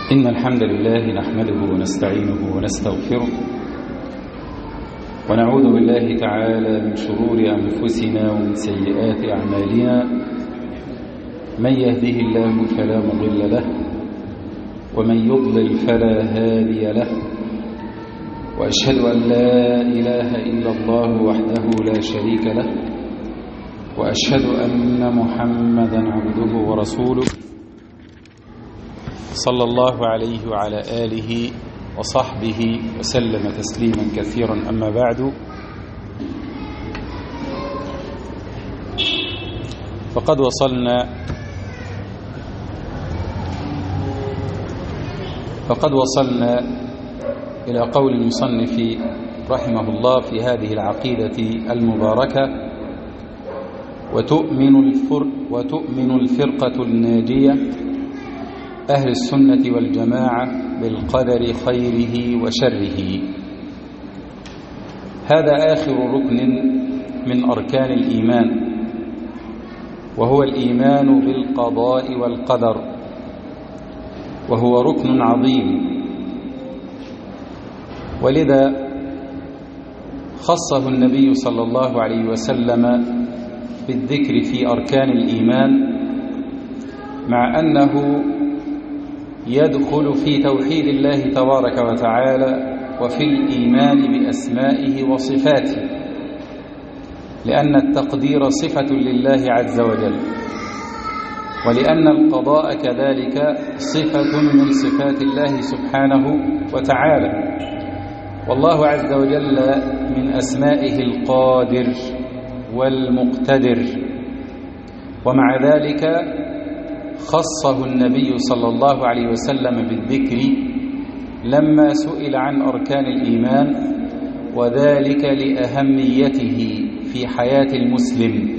إن الحمد لله نحمده ونستعينه ونستغفره ونعوذ بالله تعالى من شرور أنفسنا ومن سيئات أعمالنا. من يهده الله فلا مضل له ومن يضلل فلا هادي له، وأشهد أن لا إله إلا الله وحده لا شريك له، وأشهد أن محمدا عبده ورسوله صلى الله عليه وعلى آله وصحبه وسلم تسليما كثيرا. أما بعد، فقد وصلنا إلى قول المصنف رحمه الله في هذه العقيدة المباركة: وتؤمن الفرقة الناجية أهل السنة والجماعة بالقدر خيره وشره. هذا آخر ركن من أركان الإيمان، وهو الإيمان بالقضاء والقدر، وهو ركن عظيم، ولذا خصه النبي صلى الله عليه وسلم بالذكر في أركان الإيمان، مع أنه يدخل في توحيد الله تبارك وتعالى وفي الإيمان بأسمائه وصفاته، لأن التقدير صفة لله عز وجل، ولأن القضاء كذلك صفة من صفات الله سبحانه وتعالى. والله عز وجل من أسمائه القادر والمقتدر، ومع ذلك خصه النبي صلى الله عليه وسلم بالذكر لما سئل عن أركان الإيمان، وذلك لأهميته في حياة المسلم،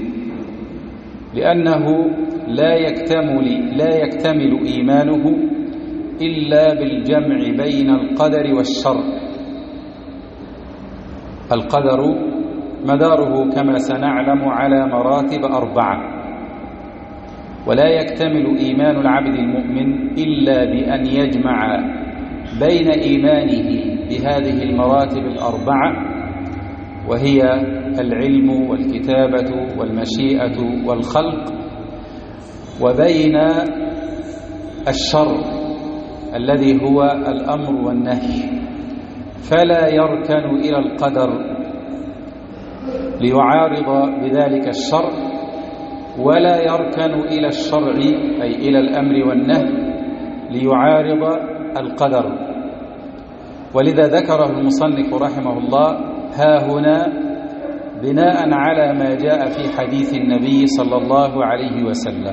لأنه لا يكتمل إيمانه إلا بالجمع بين القدر والشر. القدر مداره كما سنعلم على مراتب 4، ولا يكتمل إيمان العبد المؤمن إلا بأن يجمع بين إيمانه بهذه المراتب 4، وهي العلم والكتابة والمشيئة والخلق، وبين الشر الذي هو الأمر والنهي، فلا يركن إلى القدر ليعارض بذلك الشر، ولا يركن إلى الشرع أي إلى الأمر والنهي ليعارض القدر. ولذا ذكره المصنف رحمه الله ها هنا بناء على ما جاء في حديث النبي صلى الله عليه وسلم.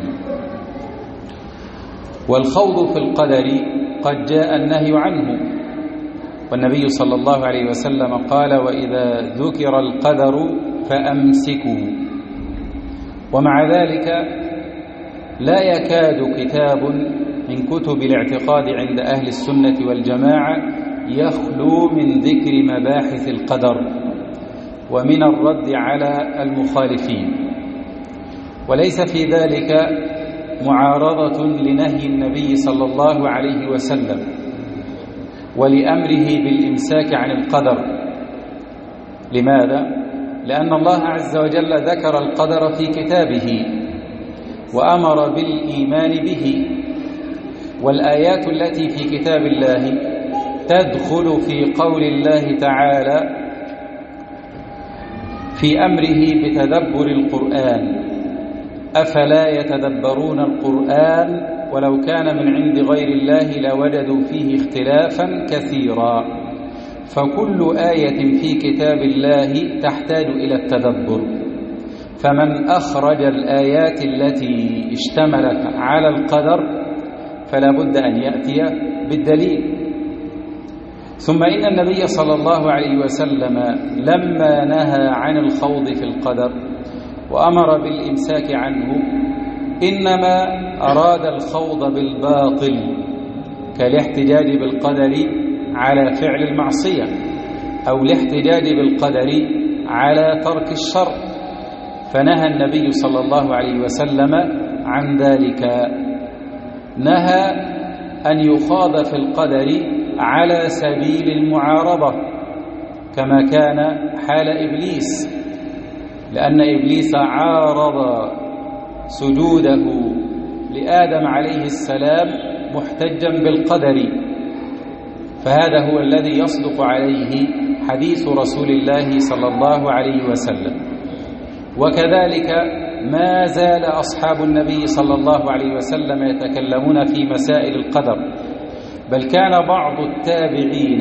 والخوض في القدر قد جاء النهي عنه، والنبي صلى الله عليه وسلم قال: وإذا ذكر القدر فأمسكوا. ومع ذلك لا يكاد كتاب من كتب الاعتقاد عند أهل السنة والجماعة يخلو من ذكر مباحث القدر ومن الرد على المخالفين، وليس في ذلك معارضة لنهي النبي صلى الله عليه وسلم ولأمره بالإمساك عن القدر. لماذا؟ لأن الله عز وجل ذكر القدر في كتابه وأمر بالإيمان به، والآيات التي في كتاب الله تدخل في قول الله تعالى في أمره بتدبر القرآن: أفلا يتدبرون القرآن ولو كان من عند غير الله لوجدوا فيه اختلافا كثيرا. فكل آية في كتاب الله تحتاج إلى التدبر، فمن أخرج الآيات التي اشتملت على القدر فلا بد أن يأتي بالدليل. ثم إن النبي صلى الله عليه وسلم لما نهى عن الخوض في القدر وأمر بالإمساك عنه إنما أراد الخوض بالباطل، كالاحتجاج بالقدر على فعل المعصية، أو الاحتجاج بالقدر على ترك الشر، فنهى النبي صلى الله عليه وسلم عن ذلك. نهى أن يخاض في القدر على سبيل المعارضة كما كان حال إبليس، لأن إبليس عارض سجوده لآدم عليه السلام محتجا بالقدر، فهذا هو الذي يصدق عليه حديث رسول الله صلى الله عليه وسلم. وكذلك ما زال أصحاب النبي صلى الله عليه وسلم يتكلمون في مسائل القدر، بل كان بعض التابعين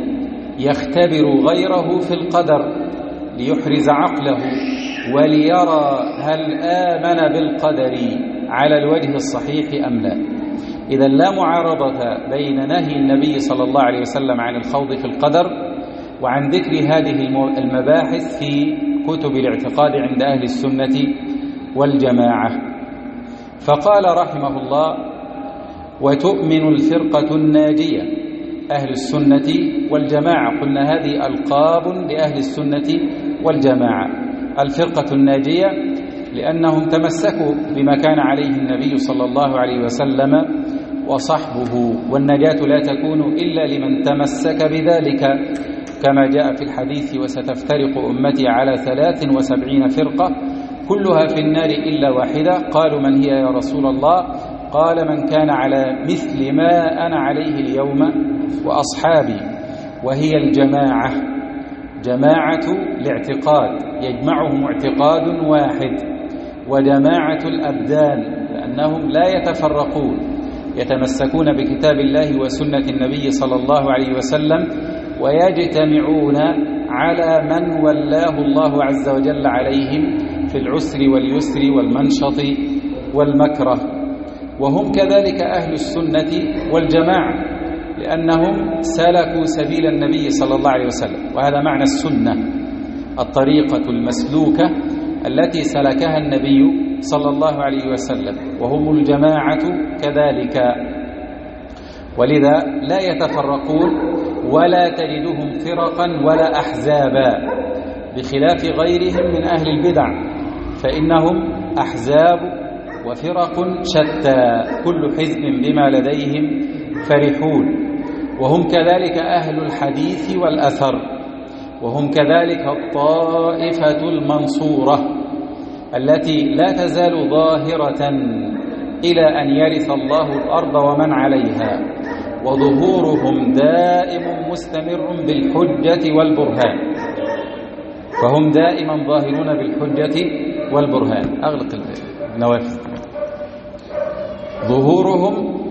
يختبر غيره في القدر ليحرز عقله وليرى هل آمن بالقدر على الوجه الصحيح أم لا. إذا لا معارضة بين نهي النبي صلى الله عليه وسلم عن الخوض في القدر وعن ذكر هذه المباحث في كتب الاعتقاد عند أهل السنة والجماعة. فقال رحمه الله: وتؤمن الفرقة الناجية. أهل السنة والجماعة، قلنا هذه ألقاب لأهل السنة والجماعة. الفرقة الناجية لأنهم تمسكوا بما كان عليه النبي صلى الله عليه وسلم وصحبه، والنجاة لا تكون إلا لمن تمسك بذلك، كما جاء في الحديث: وستفترق أمتي على 73 فرقة كلها في النار إلا واحدة. قالوا: من هي يا رسول الله؟ قال: من كان على مثل ما أنا عليه اليوم وأصحابي. وهي الجماعة، جماعة الاعتقاد يجمعهم اعتقاد واحد، وجماعة الأبدان لأنهم لا يتفرقون، يتمسكون بكتاب الله وسنة النبي صلى الله عليه وسلم، ويجتمعون على من ولاه الله عز وجل عليهم في العسر واليسر والمنشط والمكره. وهم كذلك أهل السنة والجماعة لأنهم سلكوا سبيل النبي صلى الله عليه وسلم، وهذا معنى السنة، الطريقة المسلوكة التي سلكها النبي صلى الله عليه وسلم. وهم الجماعة كذلك، ولذا لا يتفرقون ولا تجدهم فرقا ولا أحزابا، بخلاف غيرهم من أهل البدع فإنهم أحزاب وفرق شتى، كل حزب بما لديهم فرحون. وهم كذلك أهل الحديث والأثر، وهم كذلك الطائفة المنصورة التي لا تزال ظاهرة إلى أن يرث الله الأرض ومن عليها، وظهورهم دائم مستمر بالحجة والبرهان. فهم دائما ظاهرون بالحجة والبرهان. أغلق النوافذ. ظهورهم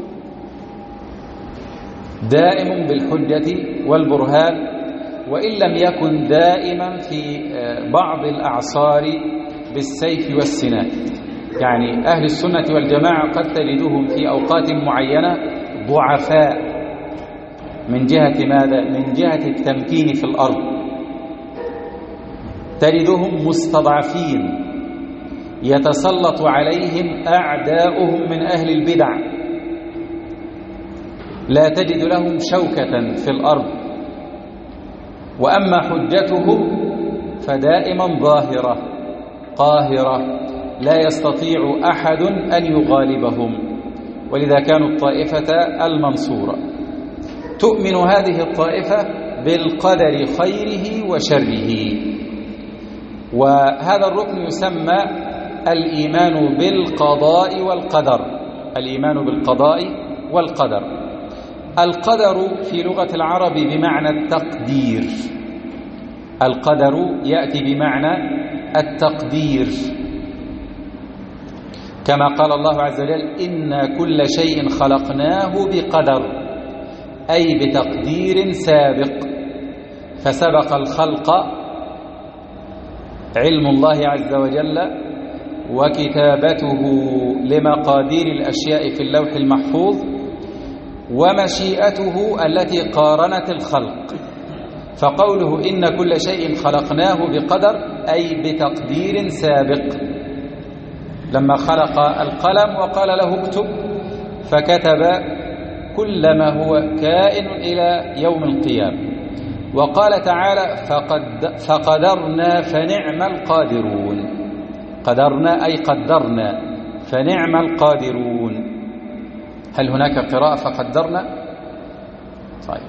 دائم بالحجة والبرهان، وإن لم يكن دائما في بعض الأعصار بالسيف والسنان. يعني أهل السنة والجماعة قد تجدهم في أوقات معينة ضعفاء من جهة ماذا؟ من جهة التمكين في الأرض، تجدهم مستضعفين يتسلط عليهم أعداؤهم من أهل البدع، لا تجد لهم شوكة في الأرض. وأما حجتهم فدائما ظاهرة قاهرة، لا يستطيع أحد أن يغالبهم، ولذا كانوا الطائفة المنصورة. تؤمن هذه الطائفة بالقدر خيره وشره، وهذا الركن يسمى الإيمان بالقضاء والقدر. الإيمان بالقضاء والقدر. القدر في لغة العرب بمعنى التقدير، القدر يأتي بمعنى التقدير، كما قال الله عز وجل: إنا كل شيء خلقناه بقدر، أي بتقدير سابق. فسبق الخلق علم الله عز وجل وكتابته لمقادير الأشياء في اللوح المحفوظ، ومشيئته التي قارنت الخلق. فقوله إن كل شيء خلقناه بقدر أي بتقدير سابق. لما خلق القلم وقال له اكتب، فكتب كل ما هو كائن إلى يوم القيامة. وقال تعالى: فقدرنا فنعم القادرون. قدرنا أي قدرنا، فنعم القادرون. هل هناك قراءة فقدرنا؟ طيب.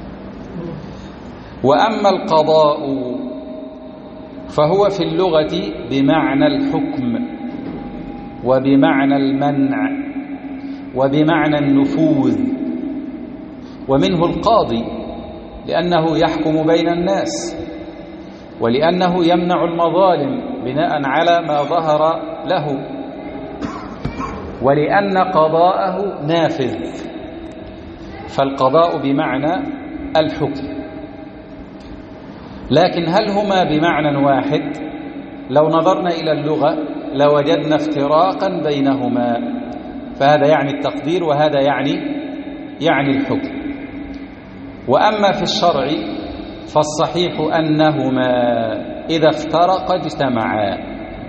وأما القضاء فهو في اللغة بمعنى الحكم وبمعنى المنع وبمعنى النفوذ، ومنه القاضي لأنه يحكم بين الناس، ولأنه يمنع المظالم بناء على ما ظهر له، ولأن قضاءه نافذ. فالقضاء بمعنى الحكم. لكن هل هما بمعنى واحد؟ لو نظرنا إلى اللغة لوجدنا افتراقا بينهما، فهذا يعني التقدير وهذا يعني الحكم. وأما في الشرع فالصحيح أنهما إذا افترقا اجتمعا،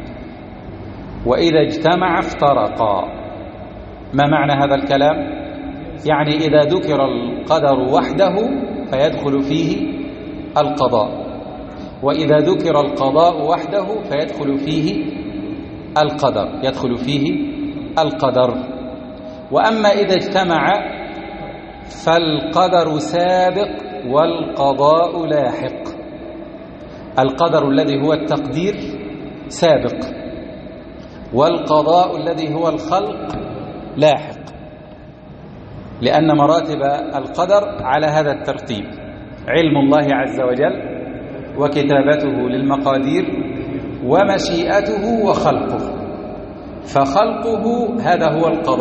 وإذا اجتمع افترقا. ما معنى هذا الكلام؟ يعني إذا ذكر القدر وحده فيدخل فيه القضاء، وإذا ذكر القضاء وحده فيدخل فيه القدر. وأما إذا اجتمع فالقدر سابق والقضاء لاحق. القدر الذي هو التقدير سابق، والقضاء الذي هو الخلق لاحق، لأن مراتب القدر على هذا الترتيب: علم الله عز وجل، وكتابته للمقادير، ومشيئته، وخلقه. فخلقه هذا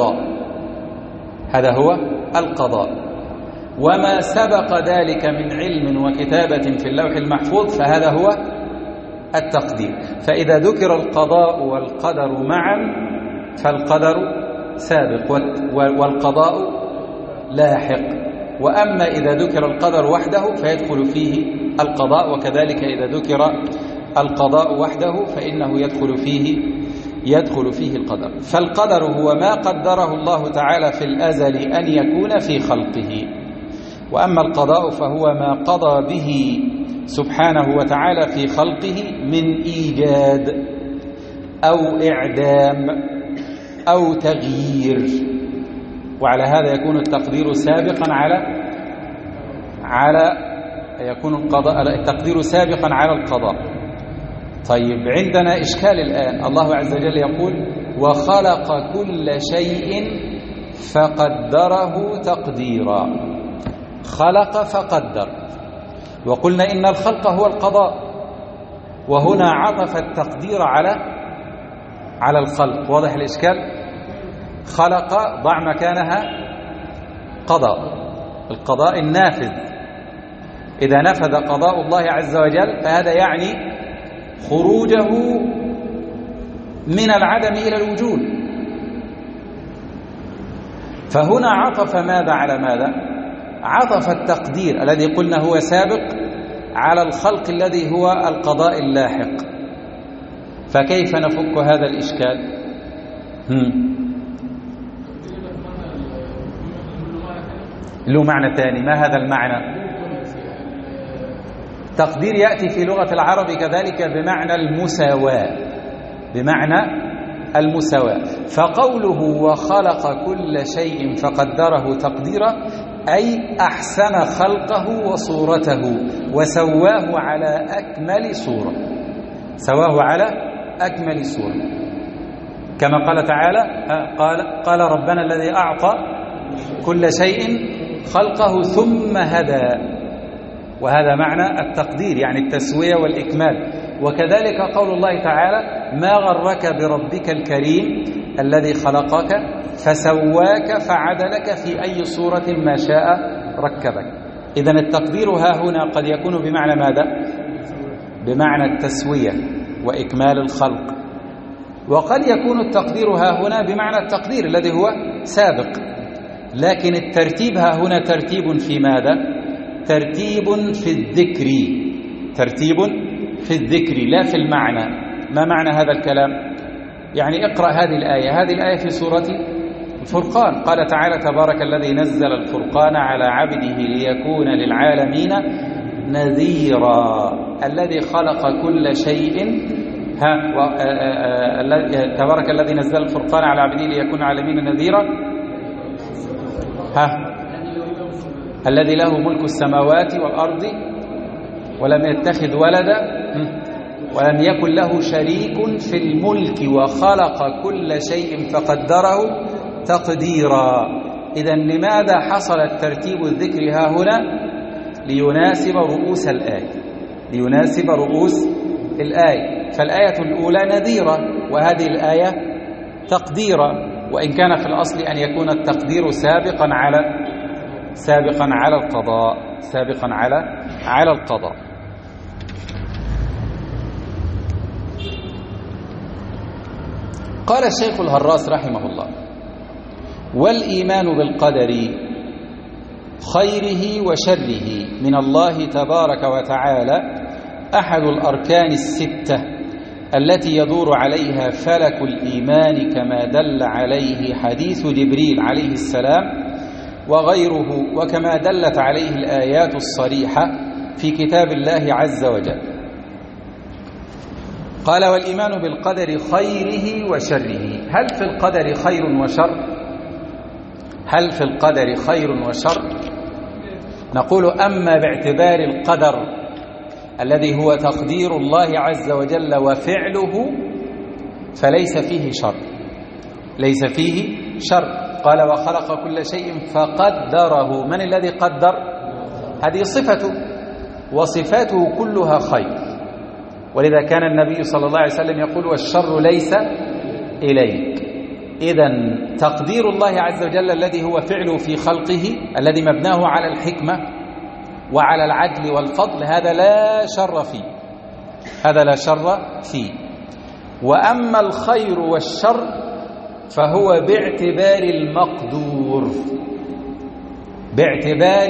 هو القضاء، وما سبق ذلك من علم وكتابة في اللوح المحفوظ فهذا هو التقدير. فإذا ذكر القضاء والقدر معا فالقدر سابق والقضاء لاحق. وأما إذا ذكر القدر وحده فيدخل فيه القضاء، وكذلك إذا ذكر القضاء وحده فإنه يدخل فيه القدر. فالقدر هو ما قدره الله تعالى في الأزل أن يكون في خلقه، وأما القضاء فهو ما قضى به سبحانه وتعالى في خلقه من إيجاد أو إعدام أو تغيير. وعلى هذا يكون التقدير سابقا التقدير سابقا على القضاء. طيب، عندنا إشكال الآن. الله عز وجل يقول: وخلق كل شيء فقدره تقديرا. خلق فقدر، وقلنا إن الخلق هو القضاء، وهنا عطف التقدير على الخلق. واضح الإشكال؟ خلق ضع مكانها قضاء، القضاء النافذ. إذا نفذ قضاء الله عز وجل فهذا يعني خروجه من العدم إلى الوجود. فهنا عطف ماذا على ماذا؟ عطف التقدير الذي قلنا هو سابق على الخلق الذي هو القضاء اللاحق. فكيف نفك هذا الإشكال؟ له معنى ثاني. ما هذا المعنى؟ تقدير يأتي في لغة العرب كذلك بمعنى المساواة. فقوله وخلق كل شيء فقدره تقديرا أي أحسن خلقه وصورته وسواه على أكمل صورة، كما قال تعالى: قال ربنا الذي أعطى كل شيء خلقه ثم هدى. وهذا معنى التقدير، يعني التسوية والإكمال. وكذلك قول الله تعالى: ما غرك بربك الكريم الذي خلقك فسواك فعدلك في أي صورة ما شاء ركبك. إذن التقدير ها هنا قد يكون بمعنى ماذا؟ بمعنى التسوية وإكمال الخلق. وقد يكون التقدير ها هنا بمعنى التقدير الذي هو سابق، لكن الترتيب ها هنا ترتيب في ماذا؟ ترتيب في الذكر لا في المعنى. ما معنى هذا الكلام؟ يعني اقرأ هذه الآية في سورة الفرقان. قال تعالى: تبارك الذي نزل الفرقان على عبده ليكون للعالمين نذيرا الذي خلق كل شيء تبارك الذي نزل الفرقان على عبده ليكون للعالمين نذيرا الذي له ملك السماوات والأرض ولم يتخذ ولدا ولم يكن له شريك في الملك وخلق كل شيء فقدره تقديرا. إذن لماذا حصل الترتيب الذكر ها هنا؟ ليناسب رؤوس الآية، ليناسب رؤوس الآية. فالآية الأولى نذيرة وهذه الآية تقديرا، وإن كان في الأصل أن يكون التقدير سابقا على القضاء. قال الشيخ الهراس رحمه الله: والإيمان بالقدر خيره وشره من الله تبارك وتعالى أحد الأركان الستة التي يدور عليها فلك الإيمان، كما دل عليه حديث جبريل عليه السلام وغيره، وكما دلت عليه الآيات الصريحة في كتاب الله عز وجل. قال: والإيمان بالقدر خيره وشره. هل في القدر خير وشر؟ هل في القدر خير وشر؟ نقول: أما باعتبار القدر الذي هو تقدير الله عز وجل وفعله فليس فيه شر، ليس فيه شر. قال: وخلق كل شيء فقدره. من الذي قدر؟ هذه صفته، وصفاته كلها خير، ولذا كان النبي صلى الله عليه وسلم يقول: والشر ليس إليك. إذن تقدير الله عز وجل الذي هو فعله في خلقه، الذي مبناه على الحكمة وعلى العدل والفضل، هذا لا شر فيه، هذا لا شر فيه. وأما الخير والشر فهو باعتبار المقدور، باعتبار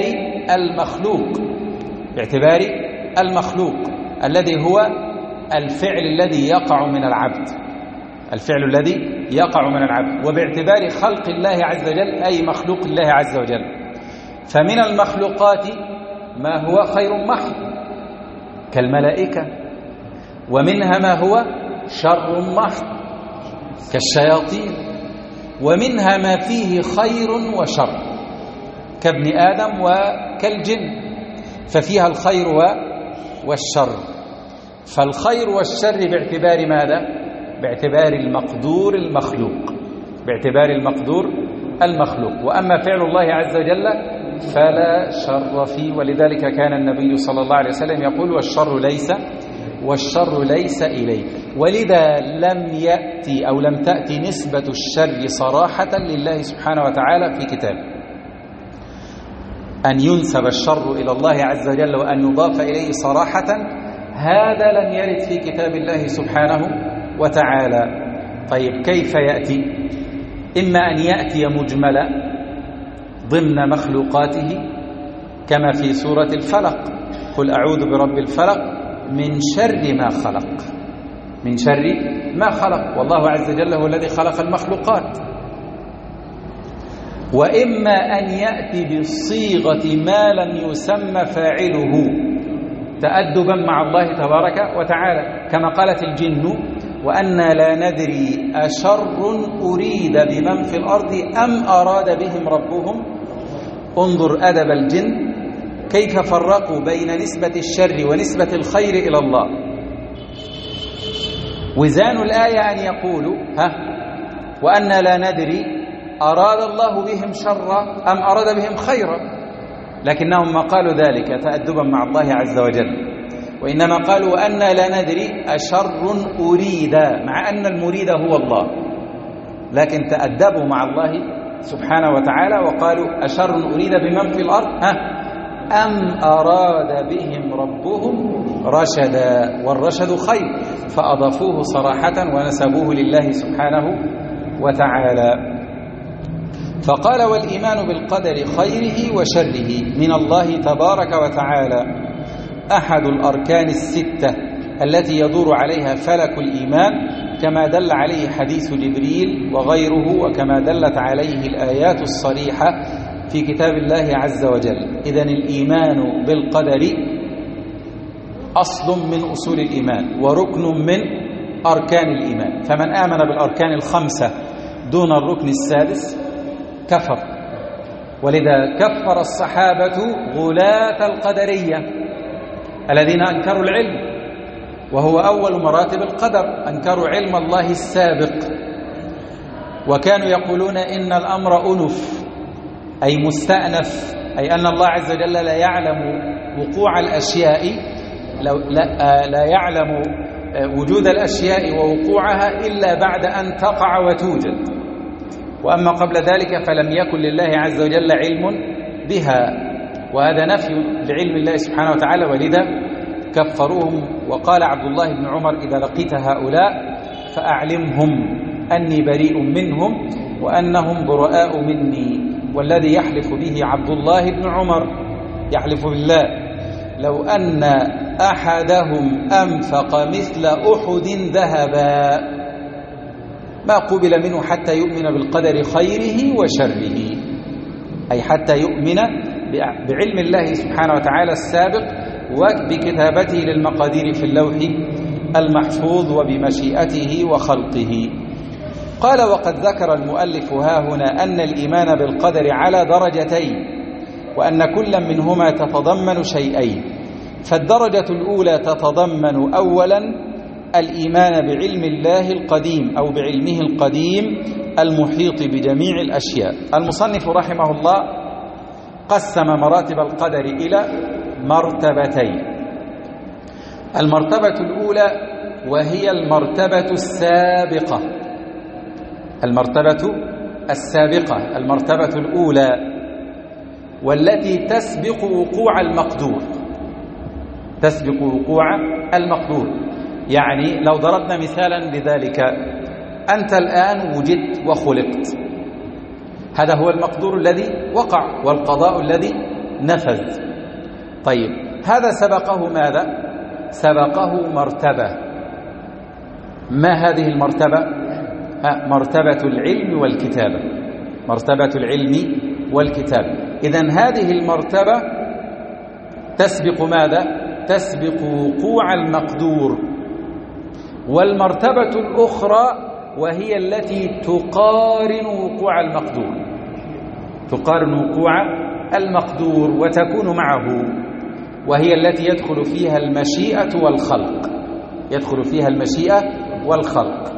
المخلوق الذي هو الفعل الذي يقع من العبد، الفعل الذي يقع من العبد، وباعتبار خلق الله عز وجل أي مخلوق الله عز وجل. فمن المخلوقات ما هو خير محض كالملائكة، ومنها ما هو شر محض كالشياطين، ومنها ما فيه خير وشر كابن آدم وكالجن، ففيها الخير والشر. فالخير والشر باعتبار ماذا؟ باعتبار المقدور المخلوق، باعتبار المقدور المخلوق. وأما فعل الله عز وجل فلا شر فيه، ولذلك كان النبي صلى الله عليه وسلم يقول: والشر ليس إليه. ولذا لم تأتي نسبة الشر صراحة لله سبحانه وتعالى في كتابه، أن ينسب الشر إلى الله عز وجل وأن يضاف إليه صراحة، هذا لم يرد في كتاب الله سبحانه وتعالى. طيب كيف يأتي؟ إما أن يأتي مجملا ضمن مخلوقاته كما في سورة الفلق: قل أعوذ برب الفلق من شر ما خلق، من شر ما خلق، والله عز وجل هو الذي خلق المخلوقات. وإما أن يأتي بصيغة ما لم يسمى فاعله تأدبا مع الله تبارك وتعالى، كما قالت الجن: وأنا لا ندري أشر أريد بمن في الأرض أم أراد بهم ربهم. انظر أدب الجن كيف فرقوا بين نسبة الشر ونسبة الخير إلى الله. وزان الآية أن يقولوا: وأنا لا ندري أراد الله بهم شرا أم أراد بهم خيرا، لكنهم ما قالوا ذلك تأدبا مع الله عز وجل، وإنما قالوا: وأنا لا ندري أشر أريد، مع أن المريد هو الله، لكن تأدبوا مع الله سبحانه وتعالى وقالوا: أشر أريد بمن في الأرض أم أراد بهم ربهم رشدا، والرشد خير، فأضافوه صراحة ونسبوه لله سبحانه وتعالى. فقال: والإيمان بالقدر خيره وشره من الله تبارك وتعالى أحد الأركان الستة التي يدور عليها فلك الإيمان، كما دل عليه حديث جبريل وغيره، وكما دلت عليه الآيات الصريحة في كتاب الله عز وجل. إذن الإيمان بالقدر أصل من أصول الإيمان وركن من أركان الإيمان، فمن آمن بالأركان الخمسة دون الركن السادس كفر، ولذا كفر الصحابة غلاة القدرية الذين أنكروا العلم، وهو أول مراتب القدر، أنكروا علم الله السابق، وكانوا يقولون إن الأمر أنف، أي مستأنف، أي أن الله عز وجل لا يعلم وقوع الأشياء، لا يعلم وجود الأشياء ووقوعها إلا بعد أن تقع وتوجد، وأما قبل ذلك فلم يكن لله عز وجل علم بها، وهذا نفي لعلم الله سبحانه وتعالى، ولذا كفروهم. وقال عبد الله بن عمر: إذا لقيت هؤلاء فأعلمهم أني بريء منهم وأنهم براء مني. والذي يحلف به عبد الله بن عمر يحلف بالله: لو أن أحدهم أنفق مثل أحد ذهبا ما قبل منه حتى يؤمن بالقدر خيره وشره، أي حتى يؤمن بعلم الله سبحانه وتعالى السابق وبكتابته للمقادير في اللوح المحفوظ وبمشيئته وخلقه. قال: وقد ذكر المؤلف هاهنا أن الإيمان بالقدر على درجتين، وأن كل منهما تتضمن شيئين. فالدرجة الأولى تتضمن أولا الإيمان بعلم الله القديم أو بعلمه القديم المحيط بجميع الأشياء. المصنف رحمه الله قسم مراتب القدر إلى مرتبتين. المرتبة الأولى وهي المرتبة السابقة، المرتبة الأولى والتي تسبق وقوع المقدور. يعني لو ضربنا مثالا لذلك: أنت الآن وجدت وخلقت، هذا هو المقدور الذي وقع والقضاء الذي نفذ. طيب، هذا سبقه ماذا؟ سبقه مرتبة. ما هذه المرتبة؟ مرتبة العلم والكتابة، مرتبة العلم والكتابة. إذن هذه المرتبة تسبق ماذا؟ تسبق وقوع المقدور. والمرتبة الأخرى وهي التي تقارن وقوع المقدور وتكون معه، وهي التي يدخل فيها المشيئة والخلق.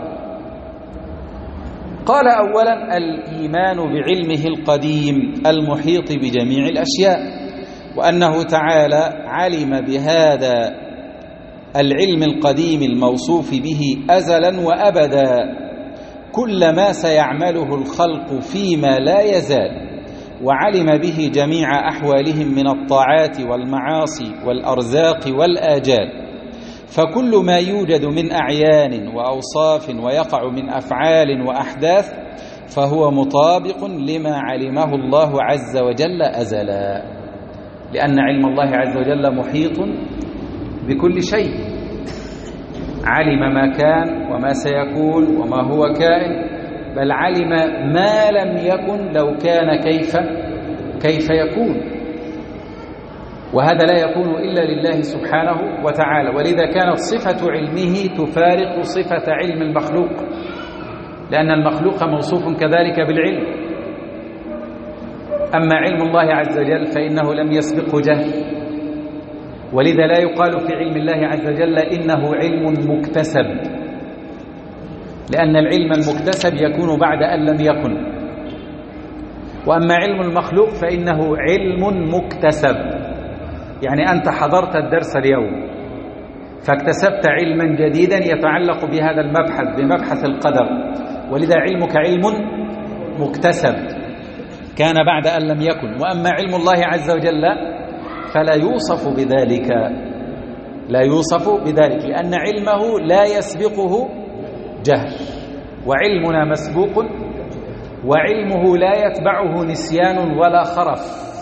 قال: أولا الإيمان بعلمه القديم المحيط بجميع الأشياء، وأنه تعالى علم بهذا العلم القديم الموصوف به أزلا وأبدا كل ما سيعمله الخلق فيما لا يزال، وعلم به جميع أحوالهم من الطاعات والمعاصي والأرزاق والآجال. فكل ما يوجد من أعيان وأوصاف ويقع من أفعال وأحداث فهو مطابق لما علمه الله عز وجل أزلا، لأن علم الله عز وجل محيط بكل شيء، علم ما كان وما سيكون وما هو كائن، بل علم ما لم يكن لو كان كيف يكون، وهذا لا يكون إلا لله سبحانه وتعالى. ولذا كانت صفة علمه تفارق صفة علم المخلوق، لأن المخلوق موصوف كذلك بالعلم. أما علم الله عز وجل فإنه لم يسبقه جهل، ولذا لا يقال في علم الله عز وجل إنه علم مكتسب، لأن العلم المكتسب يكون بعد أن لم يكن. وأما علم المخلوق فإنه علم مكتسب، يعني أنت حضرت الدرس اليوم فاكتسبت علما جديدا يتعلق بهذا المبحث، بمبحث القدر، ولذا علمك علم مكتسب كان بعد أن لم يكن. وأما علم الله عز وجل فلا يوصف بذلك، لأن علمه لا يسبقه جهل، وعلمنا مسبوق، وعلمه لا يتبعه نسيان ولا خرف،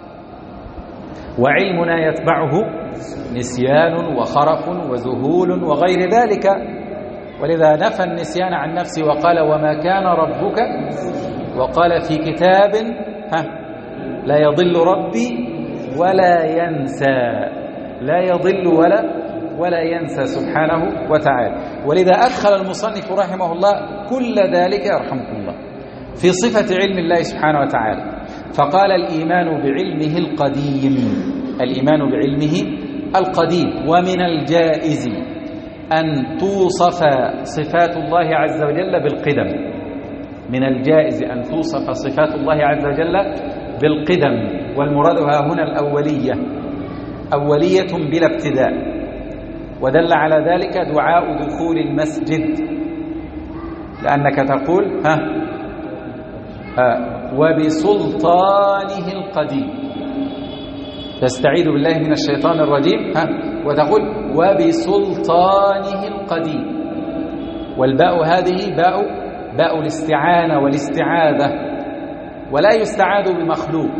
وعلمنا يتبعه نسيان وخرف وذهول وغير ذلك. ولذا نفى النسيان عن نفسه وقال: وما كان ربك، وقال في كتاب: لا يضل ربي ولا ينسى، لا يضل ولا ينسى سبحانه وتعالى. ولذا أدخل المصنف رحمه الله كل ذلك يرحمكم الله في صفة علم الله سبحانه وتعالى، فقال الإيمان بعلمه القديم، الإيمان بعلمه القديم. ومن الجائز أن توصف صفات الله عز وجل بالقدم، من الجائز أن توصف صفات الله عز وجل بالقدم، والمراد ها هنا الأولية، أولية بلا ابتداء. ودل على ذلك دعاء دخول المسجد، لأنك تقول وبسلطانه القديم، تستعيذ بالله من الشيطان الرجيم وتقول وبسلطانه القديم. والباء هذه باء الاستعانة والاستعاذة، ولا يستعاذ بمخلوق.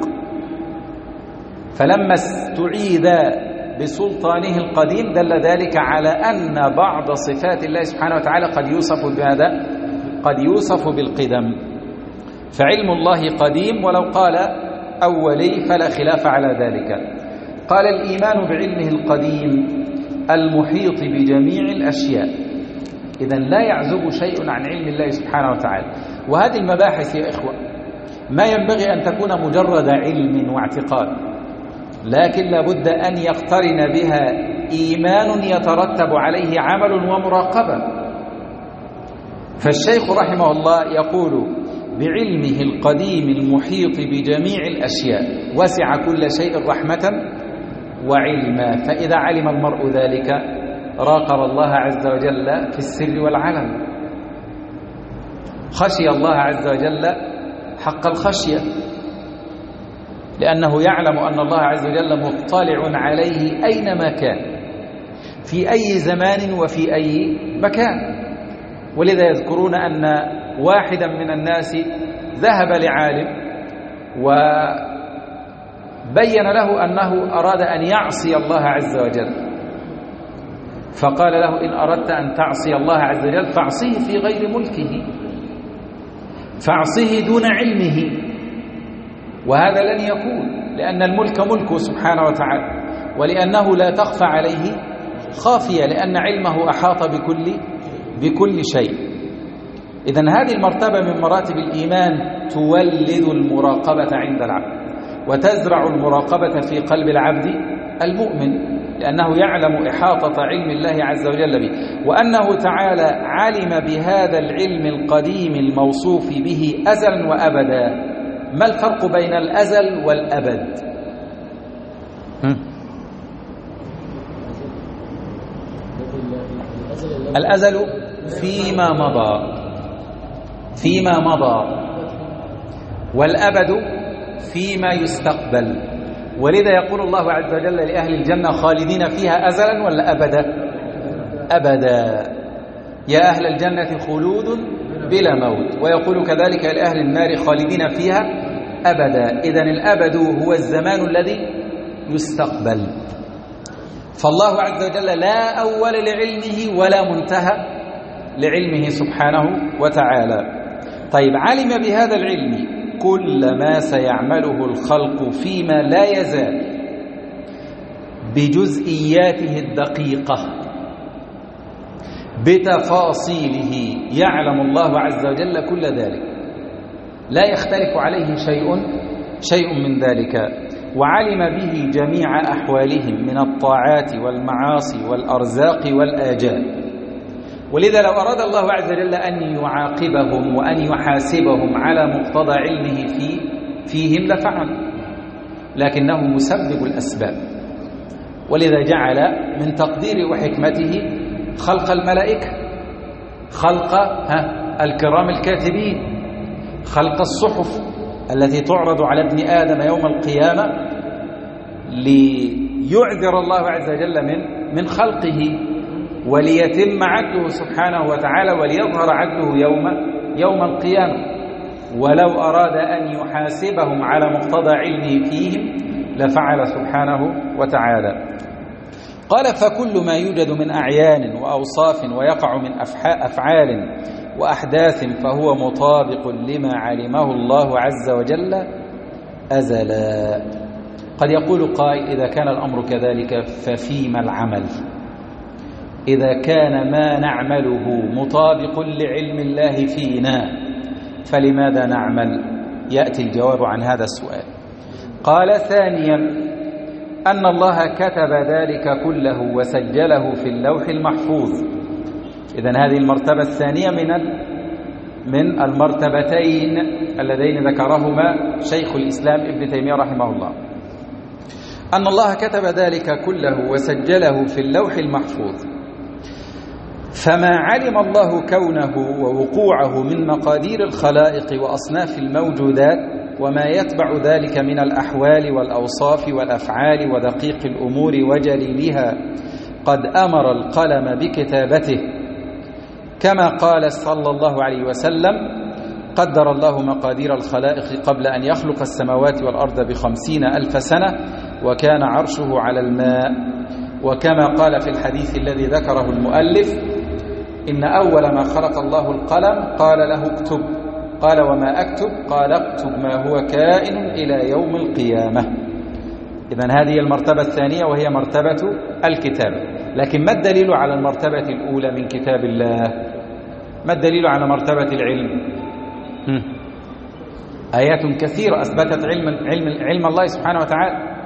فلما استعيذ بسلطانه القديم دل ذلك على أن بعض صفات الله سبحانه وتعالى قد يوصف بهذا، قد يوصف بالقدم. فعلم الله قديم، ولو قال أولي فلا خلاف على ذلك. قال الإيمان بعلمه القديم المحيط بجميع الأشياء. إذن لا يعزب شيء عن علم الله سبحانه وتعالى. وهذه المباحث يا إخوة ما ينبغي أن تكون مجرد علم واعتقاد، لكن لابد أن يقترن بها إيمان يترتب عليه عمل ومراقبة. فالشيخ رحمه الله يقول بعلمه القديم المحيط بجميع الأشياء، وسع كل شيء رحمة وعلما. فإذا علم المرء ذلك راقب الله عز وجل في السر والعلن، خشي الله عز وجل حق الخشية، لأنه يعلم أن الله عز وجل مطلع عليه أينما كان، في أي زمان وفي أي مكان. ولذا يذكرون أن واحدا من الناس ذهب لعالم وبين له أنه أراد أن يعصي الله عز وجل، فقال له إن أردت أن تعصي الله عز وجل فاعصيه في غير ملكه، فاعصيه دون علمه، وهذا لن يكون، لأن الملك ملكه سبحانه وتعالى، ولأنه لا تخفى عليه خافية، لأن علمه أحاط بكل شيء. إذن هذه المرتبة من مراتب الإيمان تولد المراقبة عند العبد، وتزرع المراقبة في قلب العبد المؤمن، لأنه يعلم إحاطة علم الله عز وجل به، وأنه تعالى علم بهذا العلم القديم الموصوف به أزلا وأبدا. ما الفرق بين الأزل والأبد؟ الأزل فيما مضى، والأبد فيما يستقبل. ولذا يقول الله عز وجل لأهل الجنة خالدين فيها أزلا ولا أبدا؟ أبدا. يا أهل الجنة خلود بلا موت، ويقول كذلك لأهل النار خالدين فيها أبدا. إذن الأبد هو الزمان الذي يستقبل. فالله عز وجل لا أول لعلمه ولا منتهى لعلمه سبحانه وتعالى. طيب، علم بهذا العلم كل ما سيعمله الخلق فيما لا يزال بجزئياته الدقيقة بتفاصيله، يعلم الله عز وجل كل ذلك، لا يختلف عليه شيء من ذلك. وعلم به جميع أحوالهم من الطاعات والمعاصي والأرزاق والآجال. ولذا لو أراد الله عز وجل أن يعاقبهم وأن يحاسبهم على مقتضى علمه فيهم لفعل، لكنه مسبب الأسباب. ولذا جعل من تقدير وحكمته خلق الملائكة، خلق الكرام الكاتبين، خلق الصحف التي تعرض على ابن آدم يوم القيامة ليعذر الله عز وجل من خلقه، وليتم عدله سبحانه وتعالى، وليظهر عدله يوم القيامة. ولو أراد أن يحاسبهم على مقتضى علمه فيهم لفعل سبحانه وتعالى. قال فكل ما يوجد من أعيان وأوصاف ويقع من أفعال وأحداث فهو مطابق لما علمه الله عز وجل أزلا. قد يقول قائل إذا كان الأمر كذلك ففيما العمل؟ إذا كان ما نعمله مطابق لعلم الله فينا فلماذا نعمل؟ يأتي الجواب عن هذا السؤال. قال: ثانيا أن الله كتب ذلك كله وسجله في اللوح المحفوظ. إذن هذه المرتبة الثانية من المرتبتين اللذين ذكرهما شيخ الإسلام ابن تيمية رحمه الله، أن الله كتب ذلك كله وسجله في اللوح المحفوظ، فما علم الله كونه ووقوعه من مقادير الخلائق وأصناف الموجودات وما يتبع ذلك من الأحوال والأوصاف والأفعال ودقيق الأمور وجليلها قد أمر القلم بكتابته، كما قال صلى الله عليه وسلم: قدر الله مقادير الخلائق قبل أن يخلق السماوات والأرض ب50,000 سنة وكان عرشه على الماء. وكما قال في الحديث الذي ذكره المؤلف: إن أول ما خلق الله القلم قال له اكتب، قال: وما أكتب؟ قال: اكتب ما هو كائن إلى يوم القيامة. إذن هذه المرتبة الثانية وهي مرتبة الكتابة. لكن ما الدليل على المرتبة الأولى من كتاب الله؟ ما الدليل على مرتبة العلم؟ آيات كثيرة أثبتت علم الله سبحانه وتعالى.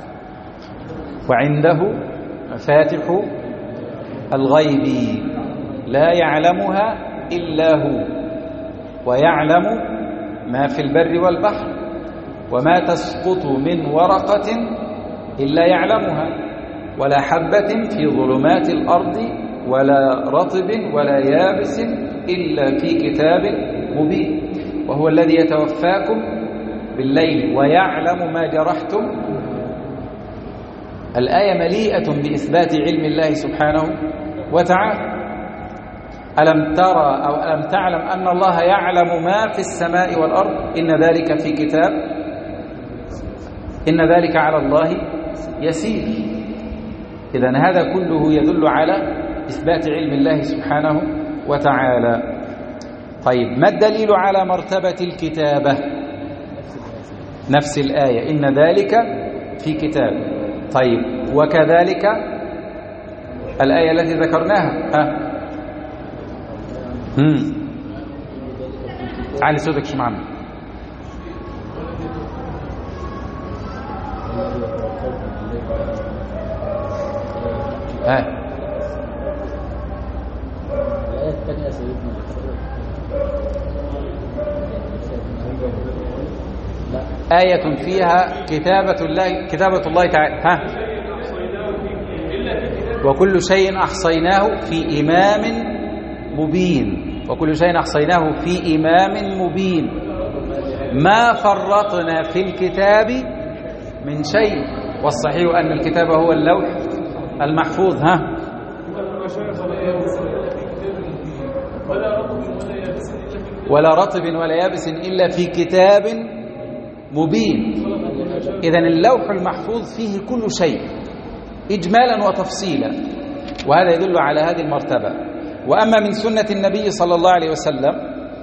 وعنده مفاتح الغيب لا يعلمها إلا هو، ويعلم ما في البر والبحر، وما تسقط من ورقة إلا يعلمها، ولا حبة في ظلمات الأرض ولا رطب ولا يابس إلا في كتاب مبين، وهو الذي يتوفاكم بالليل ويعلم ما جرحتم. الآية مليئة بإثبات علم الله سبحانه وتعالى. ألم ترى أو ألم تعلم أن الله يعلم ما في السماء والأرض؟ إن ذلك في كتاب، إن ذلك على الله يسير. إذن هذا كله يدل على إثبات علم الله سبحانه وتعالى. طيب، ما الدليل على مرتبة الكتابة؟ نفس الآية: إن ذلك في كتاب. طيب، وكذلك الآية التي ذكرناها. علي صوتك شو معنا. آية فيها كتابة الله تعالى. وكل شيء أحصيناه في إمام مبين. وكل شيء أحصيناه في إمام مبين ما فرطنا في الكتاب من شيء. والصحيح أن الكتاب هو اللوح المحفوظ. ولا رطب ولا يابس إلا في كتاب مبين. إذن اللوح المحفوظ فيه كل شيء إجمالا وتفصيلا، وهذا يدل على هذه المرتبة. وأما من سنة النبي صلى الله عليه وسلم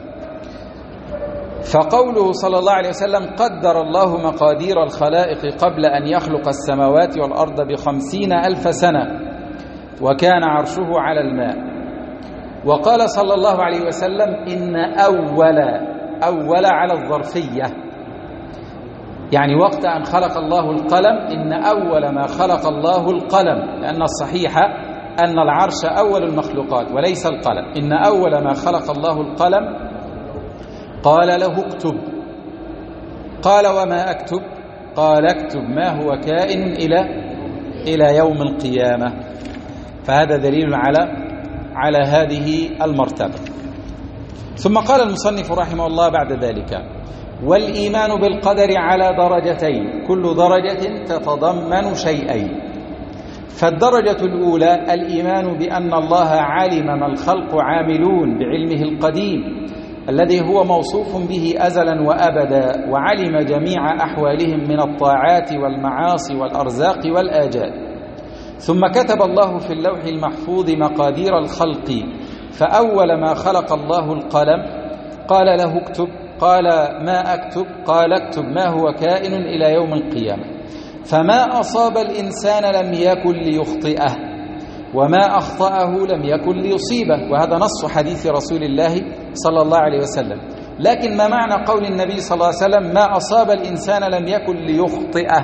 فقوله صلى الله عليه وسلم: قدر الله مقادير الخلائق قبل أن يخلق السماوات والأرض ب50,000 سنة وكان عرشه على الماء. وقال صلى الله عليه وسلم: إن أول على الظرفية، يعني وقت أن خلق الله القلم إن أول ما خلق الله القلم، لأن الصحيح أن العرش أول المخلوقات وليس القلم. إن أول ما خلق الله القلم قال له اكتب، قال: وما أكتب؟ قال: اكتب ما هو كائن إلى يوم القيامة. فهذا دليل على هذه المرتبة. ثم قال المصنف رحمه الله بعد ذلك: والإيمان بالقدر على درجتين، كل درجة تتضمن شيئين. فالدرجة الأولى الإيمان بأن الله علم ما الخلق عاملون بعلمه القديم الذي هو موصوف به أزلا وأبدا، وعلم جميع أحوالهم من الطاعات والمعاصي والأرزاق والآجال. ثم كتب الله في اللوح المحفوظ مقادير الخلق، فأول ما خلق الله القلم قال له اكتب، قال: ما أكتب؟ قال: اكتب ما هو كائن إلى يوم القيامة. فما أصاب الإنسان لم يكن ليخطئه، وما أخطأه لم يكن ليصيبه. وهذا نص حديث رسول الله صلى الله عليه وسلم: لكن ما معنى قول النبي صلى الله عليه وسلم ما أصاب الإنسان لم يكن ليخطئه؟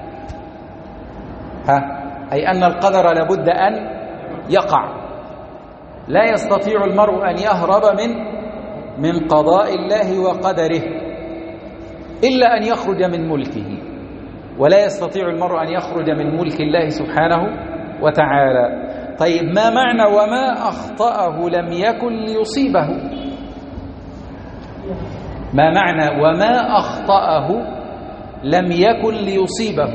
أي أن القدر لابد أن يقع، لا يستطيع المرء أن يهرب من قضاء الله وقدره إلا أن يخرج من ملكه، ولا يستطيع المرء أن يخرج من ملك الله سبحانه وتعالى. طيب ما معنى وما أخطأه لم يكن ليصيبه؟ ما معنى وما أخطأه لم يكن ليصيبه؟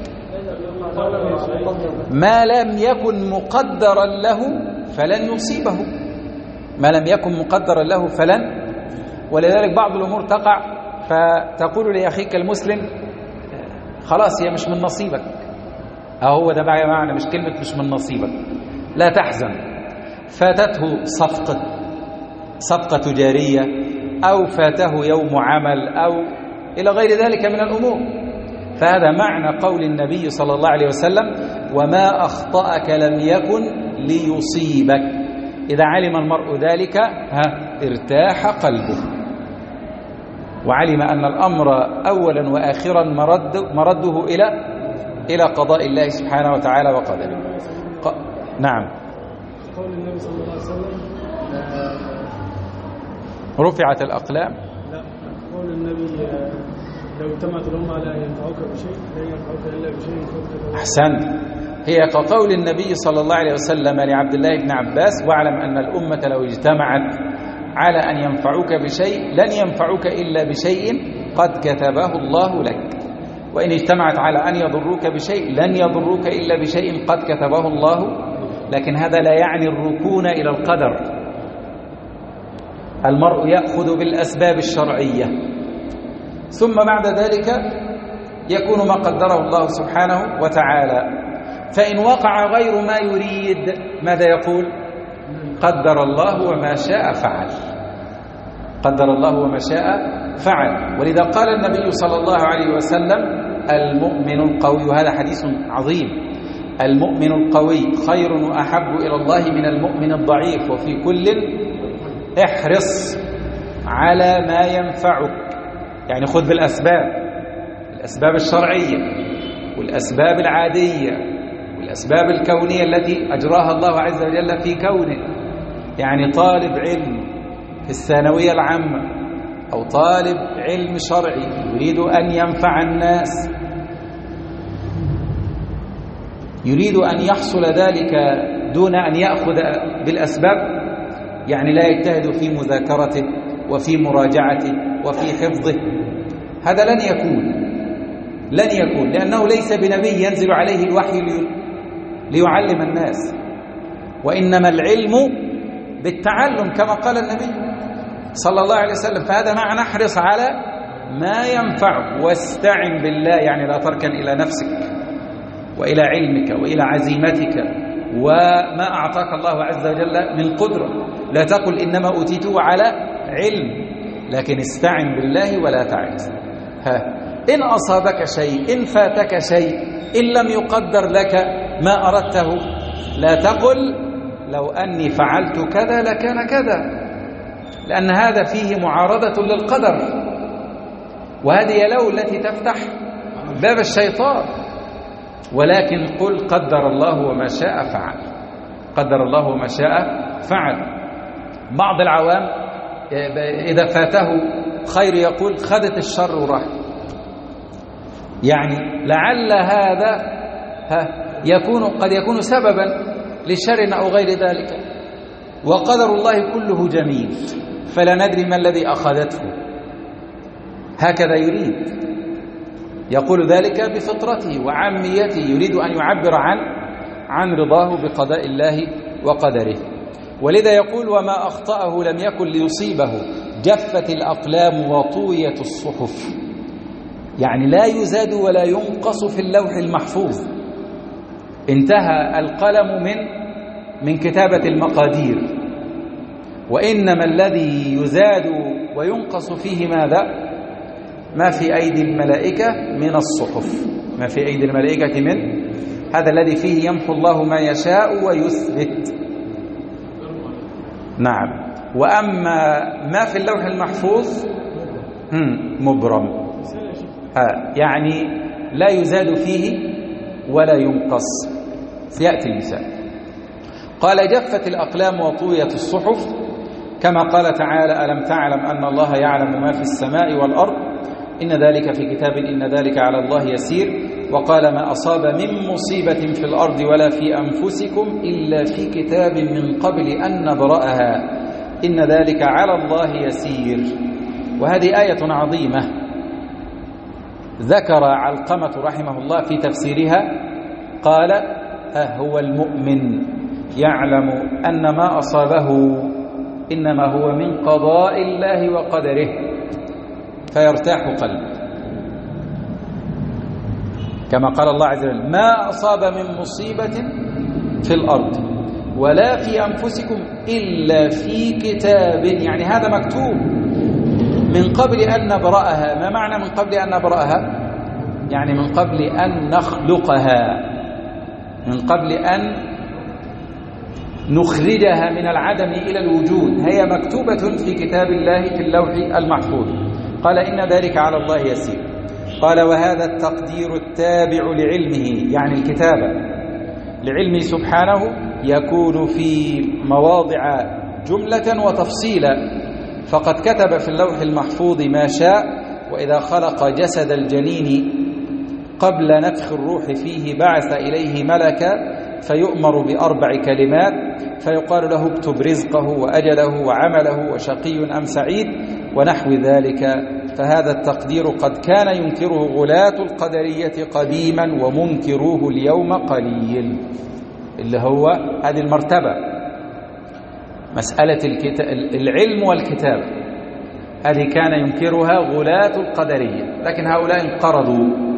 ما لم يكن مقدرا له فلن يصيبه، ما لم يكن مقدرا له فلن. ولذلك بعض الأمور تقع فتقول لأخيك المسلم خلاص هي مش من نصيبك، هو ده بقى معنى مش كلمة مش من نصيبك، لا تحزن، فاتته صفقة تجارية أو فاته يوم عمل أو إلى غير ذلك من الأمور. فهذا معنى قول النبي صلى الله عليه وسلم وما أخطأك لم يكن ليصيبك. إذا علم المرء ذلك ارتاح قلبه وعلم أن الأمر أولا وآخرا مرده إلى قضاء الله سبحانه وتعالى وقدره. نعم. قول النبي صلى الله عليه وسلم رفعت الأقلام. لا، قول النبي لو اجتمعت الأمة على أن ينفعوك بشيء لن ينفعوك إلا بشيء قد كتبه. أحسنت. هي كقول النبي صلى الله عليه وسلم لعبد الله بن عباس واعلم أن الأمة لو اجتمعت على أن ينفعوك بشيء لن ينفعوك إلا بشيء قد كتبه الله لك، وإن اجتمعت على أن يضروك بشيء لن يضروك إلا بشيء قد كتبه الله. لكن هذا لا يعني الركون إلى القدر، المرء يأخذ بالأسباب الشرعية ثم بعد ذلك يكون ما قدره الله سبحانه وتعالى. فإن وقع غير ما يريد ماذا يقول؟ قدر الله وما شاء فعل، قدر الله وما شاء فعل. ولذا قال النبي صلى الله عليه وسلم المؤمن القوي، وهذا حديث عظيم، المؤمن القوي خير وأحب إلى الله من المؤمن الضعيف، وفي كل احرص على ما ينفعك، يعني خذ بالأسباب، الأسباب الشرعية والأسباب العادية والأسباب الكونية التي أجراها الله عز وجل في كونه. يعني طالب علم في الثانوية العامة أو طالب علم شرعي يريد أن ينفع الناس، يريد أن يحصل ذلك دون أن يأخذ بالأسباب، يعني لا يجتهد في مذاكرته وفي مراجعته وفي حفظه، هذا لن يكون لأنه ليس بنبي ينزل عليه الوحي ليعلم الناس، وإنما العلم بالتعلم كما قال النبي صلى الله عليه وسلم. فهذا معنى احرص على ما ينفعك واستعن بالله، يعني لا تركن إلى نفسك وإلى علمك وإلى عزيمتك وما أعطاك الله عز وجل من قدرة. لا تقل إنما أوتيته على علم، لكن استعن بالله ولا تعجز. إن أصابك شيء، إن فاتك شيء، إن لم يقدر لك ما أردته، لا تقل لو أني فعلت كذا لكان كذا، لأن هذا فيه معارضة للقدر، وهذه لو التي تفتح باب الشيطان. ولكن قل قدر الله وما شاء فعل، قدر الله وما شاء فعل. بعض العوام إذا فاته خير يقول خدت الشر وراح، يعني لعل هذا قد يكون سببا لشر أو غير ذلك، وقدر الله كله جميل فلا ندري ما الذي أخذته. هكذا يريد، يقول ذلك بفطرته وعاميته، يريد أن يعبر عن رضاه بقضاء الله وقدره. ولذا يقول وما أخطأه لم يكن ليصيبه، جفت الأقلام وطويت الصحف، يعني لا يزاد ولا ينقص في اللوح المحفوظ، انتهى القلم من كتابة المقادير، وإنما الذي يزاد وينقص فيه ماذا؟ ما في أيدي الملائكة من الصحف، ما في أيدي الملائكة من هذا الذي فيه يمحو الله ما يشاء ويثبت. نعم. وأما ما في اللوح المحفوظ مبرم، يعني لا يزاد فيه ولا ينقص. سيأتي المثال. قال جفت الأقلام وطويت الصحف، كما قال تعالى ألم تعلم أن الله يعلم ما في السماء والأرض إن ذلك في كتاب إن ذلك على الله يسير. وقال ما أصاب من مصيبة في الأرض ولا في أنفسكم إلا في كتاب من قبل أن نبرأها إن ذلك على الله يسير. وهذه آية عظيمة ذكر علقمة رحمه الله في تفسيرها قال هو المؤمن يعلم أن ما أصابه إنما هو من قضاء الله وقدره فيرتاح قلبه، كما قال الله عز وجل ما أصاب من مصيبة في الأرض ولا في أنفسكم إلا في كتاب، يعني هذا مكتوب من قبل أن نبرأها. ما معنى من قبل أن نبرأها؟ يعني من قبل أن نخلقها، من قبل أن نخرجها من العدم إلى الوجود، هي مكتوبة في كتاب الله في اللوح المحفوظ. قال إن ذلك على الله يسير. قال وهذا التقدير التابع لعلمه، يعني الكتابة لعلمه سبحانه، يكون في مواضع جملة وتفصيلا. فقد كتب في اللوح المحفوظ ما شاء، وإذا خلق جسد الجنين قبل نفخ الروح فيه بعث إليه ملكا فيؤمر ب4 كلمات فيقال له اكتب رزقه وأجله وعمله وشقي أم سعيد ونحو ذلك. فهذا التقدير قد كان ينكره غلاة القدرية قديما ومنكروه اليوم قليل، اللي هو هذه المرتبة، مسألة العلم والكتاب، هذه كان ينكرها غلاة القدرية، لكن هؤلاء انقرضوا.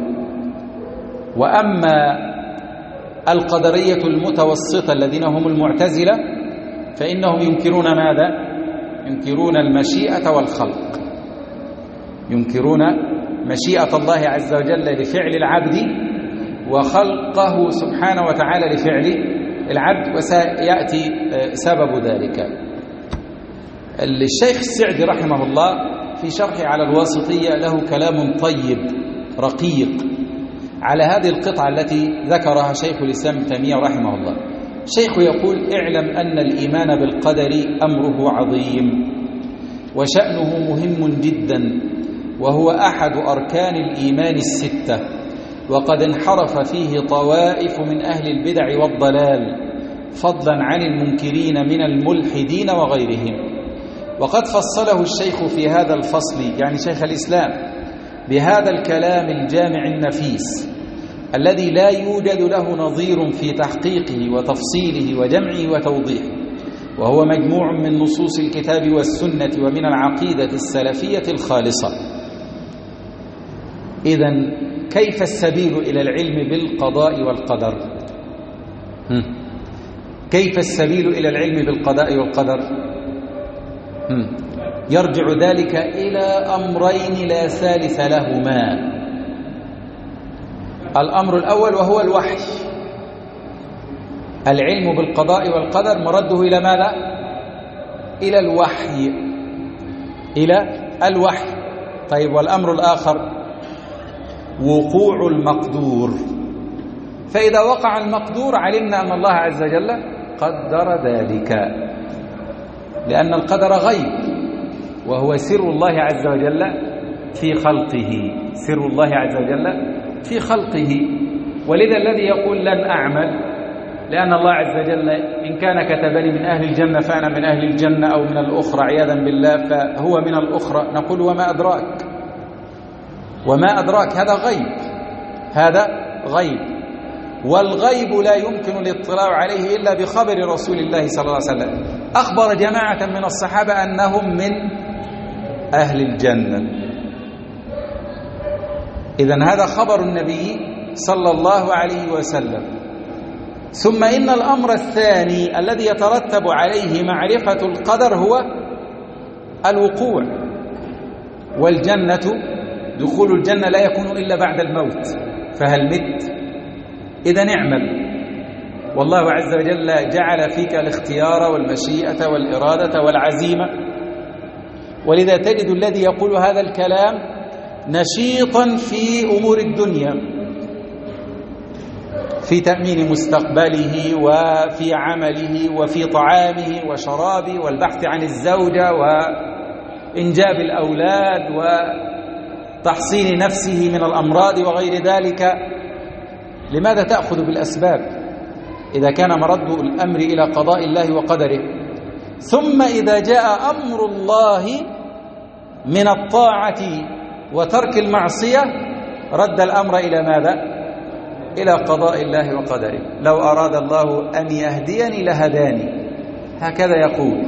وأما القدرية المتوسطة الذين هم المعتزلة فإنهم ينكرون ماذا؟ ينكرون المشيئة والخلق، ينكرون مشيئة الله عز وجل لفعل العبد وخلقه سبحانه وتعالى لفعل العبد، وسيأتي سبب ذلك. الشيخ السعدي رحمه الله في شرحه على الواسطية له كلام طيب رقيق على هذه القطعة التي ذكرها شيخ الإسلام ابن تيمية رحمه الله. الشيخ يقول اعلم أن الإيمان بالقدر أمره عظيم وشأنه مهم جدا، وهو أحد أركان الإيمان الستة، وقد انحرف فيه طوائف من أهل البدع والضلال فضلا عن المنكرين من الملحدين وغيرهم. وقد فصله الشيخ في هذا الفصل، يعني شيخ الإسلام، بهذا الكلام الجامع النفيس الذي لا يوجد له نظير في تحقيقه وتفصيله وجمعه وتوضيحه، وهو مجموع من نصوص الكتاب والسنة ومن العقيدة السلفية الخالصة. إذن كيف السبيل إلى العلم بالقضاء والقدر؟ كيف السبيل إلى العلم بالقضاء والقدر؟ يرجع ذلك إلى أمرين لا ثالث لهما. الأمر الأول وهو الوحي. العلم بالقضاء والقدر مرده إلى ماذا؟ إلى الوحي، إلى الوحي. طيب والأمر الآخر وقوع المقدور. فإذا وقع المقدور علمنا أن الله عز وجل قدر ذلك، لأن القدر غيب وهو سر الله عز وجل في خلقه، سر الله عز وجل في خلقه. ولذا الذي يقول لن أعمل لأن الله عز وجل إن كان كتبني من أهل الجنة فأنا من أهل الجنة أو من الأخرى عياذا بالله فهو من الأخرى، نقول وما أدراك، وما أدراك، هذا غيب، هذا غيب، والغيب لا يمكن الاطلاع عليه إلا بخبر رسول الله صلى الله عليه وسلم. أخبر جماعة من الصحابة أنهم من أهل الجنة، إذن هذا خبر النبي صلى الله عليه وسلم. ثم إن الأمر الثاني الذي يترتب عليه معرفة القدر هو الوقوع، والجنة دخول الجنة لا يكون إلا بعد الموت، فهل مت؟ إذا نعمل. والله عز وجل جعل فيك الاختيار والمشيئة والإرادة والعزيمة. ولذا تجد الذي يقول هذا الكلام نشيطا في أمور الدنيا، في تأمين مستقبله وفي عمله وفي طعامه وشرابه والبحث عن الزوجة وإنجاب الأولاد وتحصين نفسه من الأمراض وغير ذلك. لماذا تأخذ بالأسباب إذا كان مرد الأمر إلى قضاء الله وقدره؟ ثم إذا جاء أمر الله من الطاعة وترك المعصية رد الأمر إلى ماذا؟ إلى قضاء الله وقدره. لو أراد الله أن يهديني لهداني، هكذا يقول.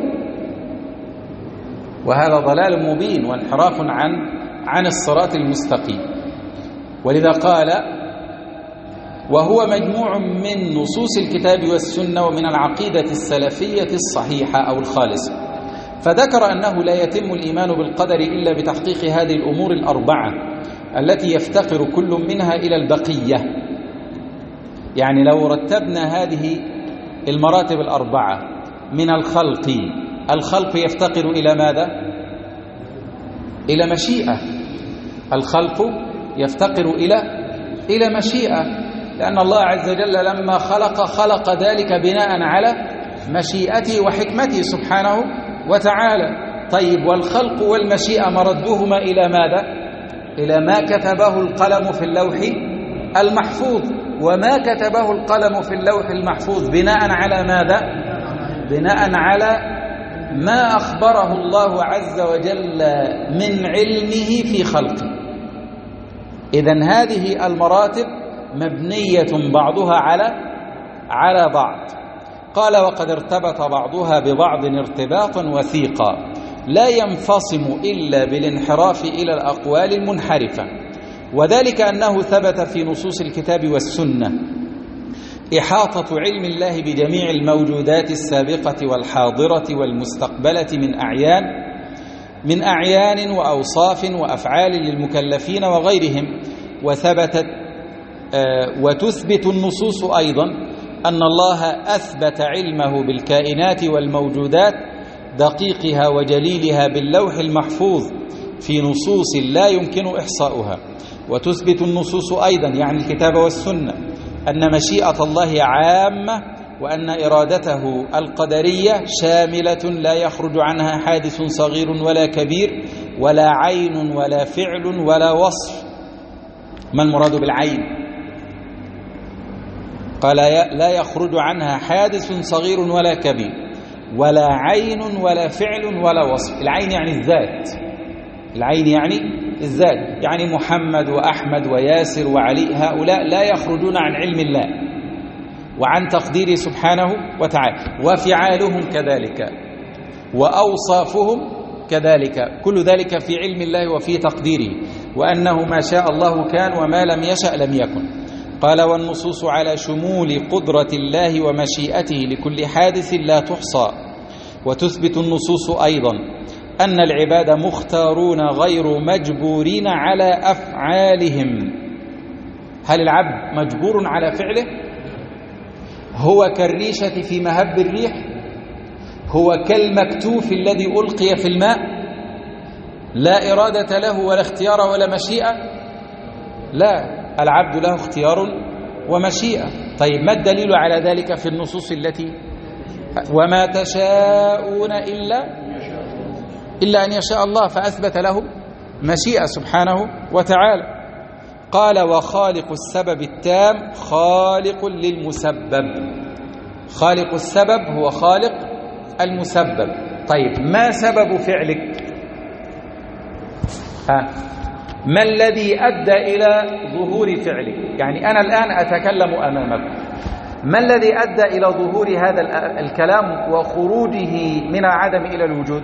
وهذا ضلال مبين وانحراف عن الصراط المستقيم. ولذا قال: وهو مجموع من نصوص الكتاب والسنة ومن العقيدة السلفية الصحيحة أو الخالصة. فذكر أنه لا يتم الإيمان بالقدر إلا بتحقيق هذه الأمور الأربعة التي يفتقر كل منها إلى البقية. يعني لو رتبنا هذه المراتب الأربعة من الخلق يفتقر إلى ماذا؟ إلى مشيئة. الخلق يفتقر إلى مشيئة، لأن الله عز وجل لما خلق ذلك بناء على مشيئته وحكمته سبحانه وتعالى. طيب، والخلق والمشيئة مردهما إلى ماذا؟ إلى ما كتبه القلم في اللوح المحفوظ. وما كتبه القلم في اللوح المحفوظ بناء على ماذا؟ بناء على ما أخبره الله عز وجل من علمه في خلقه. إذن هذه المراتب مبنية بعضها على بعض. قال: وقد ارتبط بعضها ببعض ارتباطا وثيقا لا ينفصم إلا بالانحراف إلى الأقوال المنحرفة. وذلك أنه ثبت في نصوص الكتاب والسنة إحاطة علم الله بجميع الموجودات السابقة والحاضرة والمستقبلة من أعيان وأوصاف وأفعال للمكلفين وغيرهم. وتثبت النصوص أيضا أن الله أثبت علمه بالكائنات والموجودات دقيقها وجليلها باللوح المحفوظ في نصوص لا يمكن إحصاؤها. وتثبت النصوص أيضا، يعني الكتاب والسنة، أن مشيئة الله عامة، وأن إرادته القدرية شاملة لا يخرج عنها حادث صغير ولا كبير ولا عين ولا فعل ولا وصف. ما المراد بالعين؟ قال: لا يخرج عنها حادث صغير ولا كبير ولا عين ولا فعل ولا وصف. العين يعني الذات، العين يعني الذات، يعني محمد وأحمد وياسر وعلي، هؤلاء لا يخرجون عن علم الله وعن تقديره سبحانه وتعالى. وفعالهم كذلك وأوصافهم كذلك، كل ذلك في علم الله وفي تقديره، وأنه ما شاء الله كان وما لم يشأ لم يكن. قال: والنصوص على شمول قدرة الله ومشيئته لكل حادث لا تحصى. وتثبت النصوص أيضا أن العباد مختارون غير مجبورين على أفعالهم. هل العبد مجبور على فعله؟ هو كالريشة في مهب الريح؟ هو كالمكتوف الذي ألقي في الماء لا إرادة له ولا اختيار ولا مشيئة؟ لا، العبد له اختيار ومشيئة. طيب، ما الدليل على ذلك في النصوص التي: وما تشاءون إلا أن يشاء الله، فأثبت له مشيئة سبحانه وتعالى. قال: وخالق السبب التام خالق للمسبب. خالق السبب هو خالق المسبب. طيب، ما سبب فعلك؟ ما الذي أدى إلى ظهور فعلك؟ يعني أنا الآن أتكلم أمامك، ما الذي أدى إلى ظهور هذا الكلام وخروجه من العدم إلى الوجود؟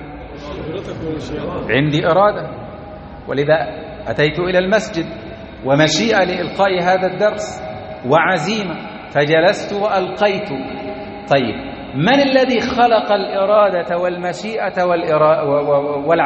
عندي إرادة، ولذا أتيت إلى المسجد، ومشيئة لإلقاء هذا الدرس، وعزيمة فجلست وألقيت. طيب، من الذي خلق الإرادة والمشيئة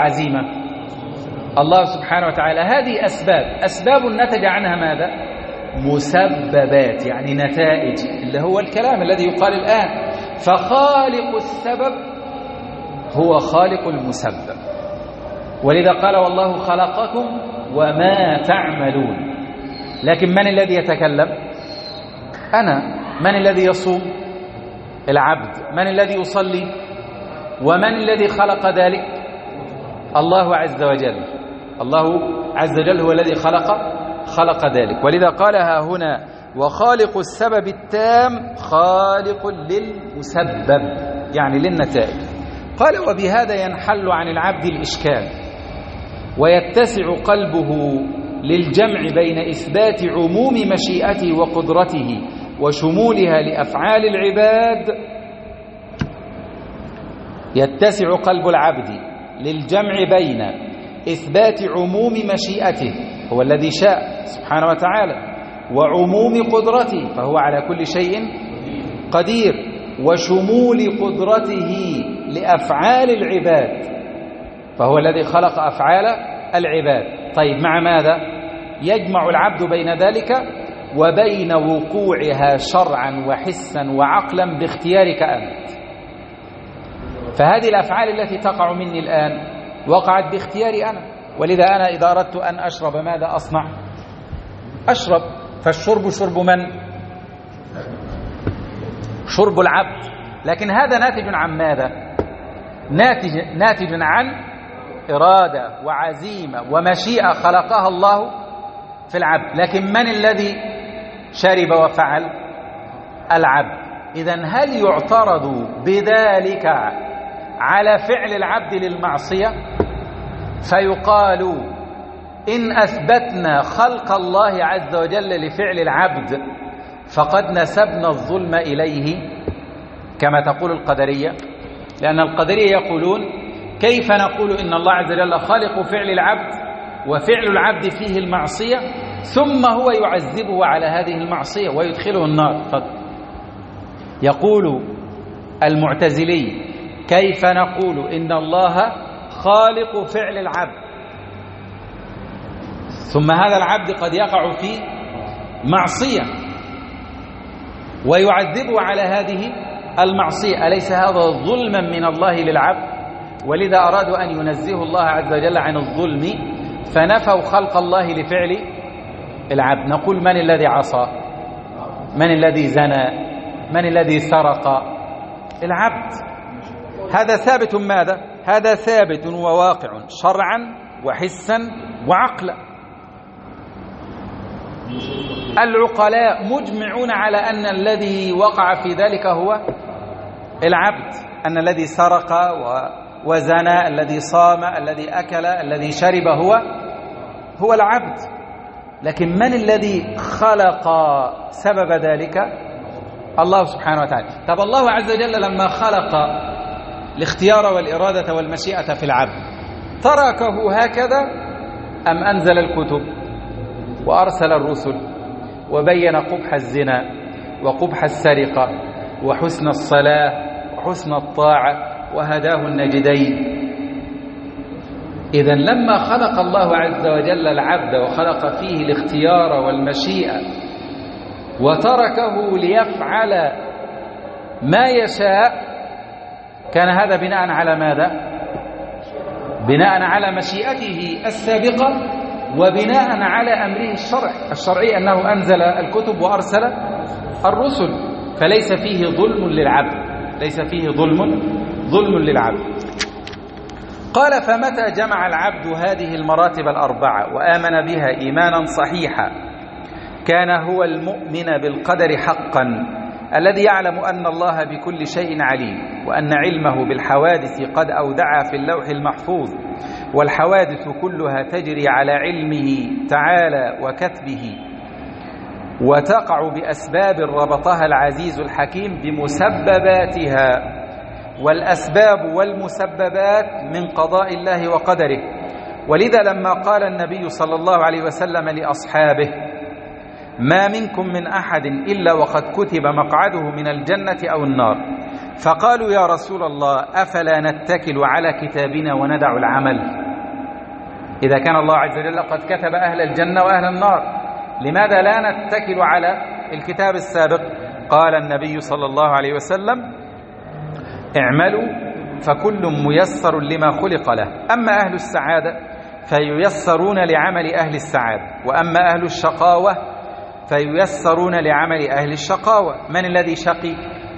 والعزيمة؟ الله سبحانه وتعالى. هذه أسباب نتج عنها ماذا؟ مسببات، يعني نتائج، اللي هو الكلام الذي يقال الآن. فخالق السبب هو خالق المسبب، ولذا قال والله خلقكم وما تعملون. لكن من الذي يتكلم؟ أنا. من الذي يصوم؟ العبد. من الذي يصلي؟ ومن الذي خلق ذلك؟ الله عز وجل. الله عز وجل هو الذي خلق ذلك. ولذا قالها هنا وخالق السبب التام خالق للمسبب، يعني للنتائج. قال وبهذا ينحل عن العبد الإشكال ويتسع قلبه للجمع بين إثبات عموم مشيئته وقدرته وشمولها لأفعال العباد. يتسع قلب العبد للجمع بين إثبات عموم مشيئته، هو الذي شاء سبحانه وتعالى، وعموم قدرته، فهو على كل شيء قدير، وشمول قدرته لأفعال العباد، فهو الذي خلق أفعال العباد. طيب مع ماذا؟ يجمع العبد بين ذلك وبين وقوعها شرعا وحسا وعقلا باختيارك أنت. فهذه الأفعال التي تقع مني الآن وقعت باختياري أنا، ولذا أنا إذا أردت أن أشرب ماذا أصنع؟ أشرب. فالشرب شرب من؟ شرب العبد. لكن هذا ناتج عن ماذا؟ ناتج عن إرادة وعزيمة ومشيئة خلقها الله في العبد. لكن من الذي شرب وفعل؟ العبد. إذن هل يعترض بذلك على فعل العبد للمعصية؟ فيقال إن أثبتنا خلق الله عز وجل لفعل العبد فقد نسبنا الظلم إليه، كما تقول القدرية. لأن القدرية يقولون كيف نقول إن الله عز وجل خالق فعل العبد وفعل العبد فيه المعصية ثم هو يعذبه على هذه المعصية ويدخله النار؟ يقول المعتزلي كيف نقول إن الله خالق فعل العبد ثم هذا العبد قد يقع في معصية ويعذبه على هذه المعصية؟ أليس هذا ظلما من الله للعبد؟ ولذا أرادوا أن ينزهوا الله عز وجل عن الظلم فنفوا خلق الله لفعل العبد. نقول من الذي عصى؟ من الذي زنى؟ من الذي سرق؟ العبد. هذا ثابت ماذا؟ هذا ثابت وواقع شرعا وحسا وعقلا. العقلاء مجمعون على أن الذي وقع في ذلك هو العبد، أن الذي سرق وزنى، الذي صام، الذي أكل، الذي شرب هو العبد. لكن من الذي خلق سبب ذلك؟ الله سبحانه وتعالى. طب الله عز وجل لما خلق الاختيار والإرادة والمشيئة في العبد تركه هكذا أم أنزل الكتب وأرسل الرسل وبين قبح الزنا وقبح السرقة وحسن الصلاة وحسن الطاعة وهداه النجدين؟ إذن لما خلق الله عز وجل العبد وخلق فيه الاختيار والمشيئة وتركه ليفعل ما يشاء كان هذا بناء على ماذا؟ بناء على مشيئته السابقة وبناء على أمره الشرعي أنه أنزل الكتب وأرسل الرسل، فليس فيه ظلم للعبد، ليس فيه ظلم للعبد. قال فمتى جمع العبد هذه المراتب الأربعة وآمن بها إيمانا صحيحا كان هو المؤمن بالقدر حقا الذي يعلم أن الله بكل شيء عليم وأن علمه بالحوادث قد أودع في اللوح المحفوظ والحوادث كلها تجري على علمه تعالى وكتبه وتقع بأسباب ربطها العزيز الحكيم بمسبباتها، والأسباب والمسببات من قضاء الله وقدره. ولذا لما قال النبي صلى الله عليه وسلم لأصحابه ما منكم من أحد إلا وقد كتب مقعده من الجنة أو النار، فقالوا يا رسول الله أفلا نتكل على كتابنا وندع العمل؟ إذا كان الله عز وجل قد كتب أهل الجنة وأهل النار لماذا لا نتكل على الكتاب السابق؟ قال النبي صلى الله عليه وسلم: اعملوا فكل ميسر لما خلق له، أما أهل السعادة فييسرون لعمل أهل السعادة، وأما أهل الشقاوة فييسرون لعمل أهل الشقاوة. من الذي شقي؟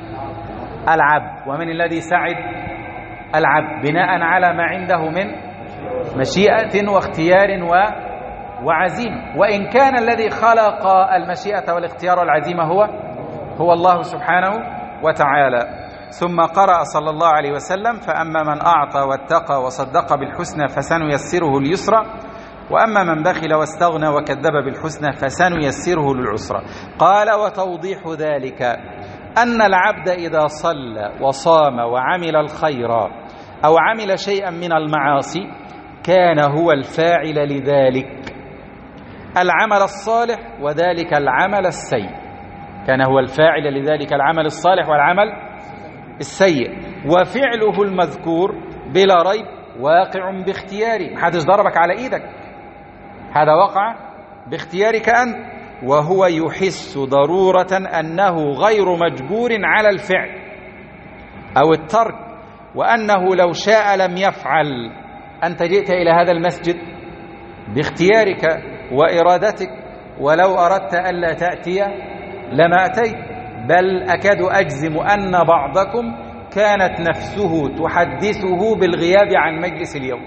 العبد. ومن الذي سعد؟ العبد، بناء على ما عنده من مشيئة واختيار وعزيمة. وإن كان الذي خلق المشيئة والاختيار والعزيمة هو الله سبحانه وتعالى. ثم قرأ صلى الله عليه وسلم: فأما من أعطى واتقى وصدق بالحسنى فسنيسره اليسرى، وأما من بخل واستغنى وكذب بالحسنى فسنيسره للعسرى. قال: وتوضيح ذلك أن العبد إذا صلى وصام وعمل الخير أو عمل شيئا من المعاصي كان هو الفاعل لذلك العمل الصالح وذلك العمل السيء. كان هو الفاعل لذلك العمل الصالح والعمل السيء، وفعله المذكور بلا ريب واقع باختياره. محدش ضربك على ايدك، هذا وقع باختيارك أنت. وهو يحس ضرورة أنه غير مجبور على الفعل أو الترك، وأنه لو شاء لم يفعل. أنت جئت إلى هذا المسجد باختيارك وإرادتك، ولو أردت ألا تأتي لما أتيت، بل أكاد أجزم أن بعضكم كانت نفسه تحدثه بالغياب عن مجلس اليوم.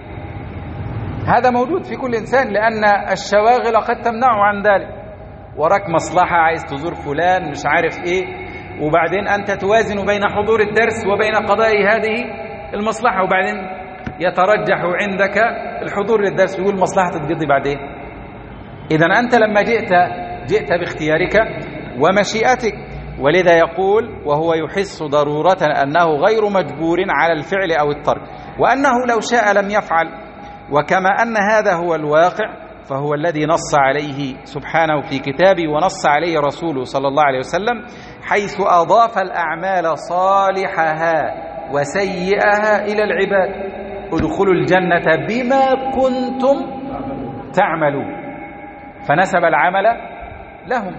هذا موجود في كل إنسان، لأن الشواغل قد تمنعه عن ذلك. وراك مصلحة، عايز تزور فلان، مش عارف إيه، وبعدين أنت توازن بين حضور الدرس وبين قضاء هذه المصلحة، وبعدين يترجح عندك الحضور للدرس، ويقول مصلحة تتقضي بعدين. إذن أنت لما جئت باختيارك ومشيئتك. ولذا يقول: وهو يحس ضرورة أنه غير مجبور على الفعل أو الترك، وأنه لو شاء لم يفعل. وكما أن هذا هو الواقع فهو الذي نص عليه سبحانه في كتابه، ونص عليه رسوله صلى الله عليه وسلم، حيث أضاف الأعمال صالحها وسيئها إلى العباد: ادخلوا الجنة بما كنتم تعملون. فنسب العمل لهم،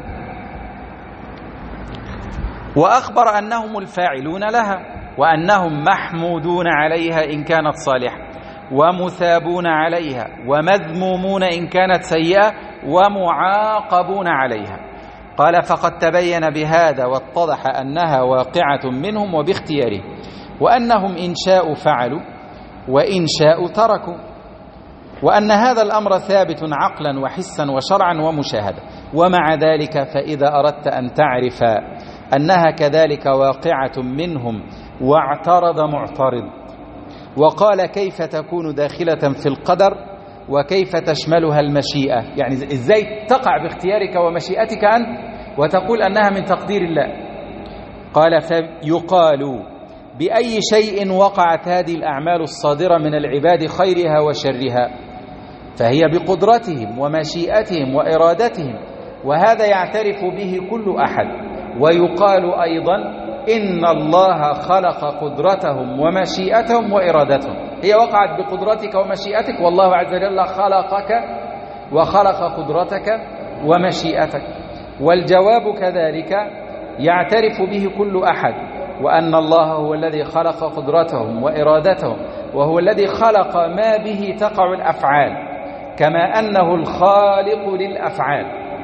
وأخبر أنهم الفاعلون لها، وأنهم محمودون عليها إن كانت صالحة، ومثابون عليها، ومذمومون إن كانت سيئة، ومعاقبون عليها. قال: فقد تبين بهذا واتضح أنها واقعة منهم وباختيارهم، وأنهم إن شاءوا فعلوا وإن شاءوا تركوا، وأن هذا الأمر ثابت عقلا وحسا وشرعا ومشاهدة. ومع ذلك فإذا أردت أن تعرف أنها كذلك واقعة منهم، واعترض معترض وقال: كيف تكون داخلة في القدر وكيف تشملها المشيئة؟ يعني إزاي تقع باختيارك ومشيئتك أنت وتقول أنها من تقدير الله؟ قال: فيقال: بأي شيء وقعت هذه الأعمال الصادرة من العباد خيرها وشرها؟ فهي بقدرتهم ومشيئتهم وإرادتهم، وهذا يعترف به كل أحد. ويقال أيضا: إن الله خلق قدرتهم ومشيئتهم وإرادتهم. هي وقعت بقدرتك ومشيئتك، والله عز وجل خلقك وخلق قدرتك ومشيئتك. والجواب كذلك يعترف به كل أحد، وأن الله هو الذي خلق قدرتهم وإرادتهم، وهو الذي خلق ما به تقع الأفعال، كما أنه الخالق للأفعال.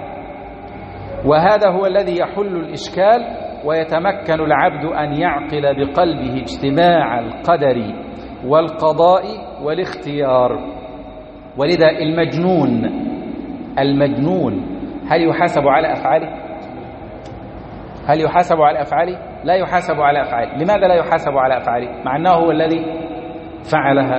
وهذا هو الذي يحل الإشكال، ويتمكن العبد أن يعقل بقلبه اجتماع القدر والقضاء والاختيار. ولذا المجنون هل يحاسب على أفعاله؟ هل يحاسب على أفعاله؟ لا يحاسب على أفعاله. لماذا لا يحاسب على أفعاله مع أنه هو الذي فعلها؟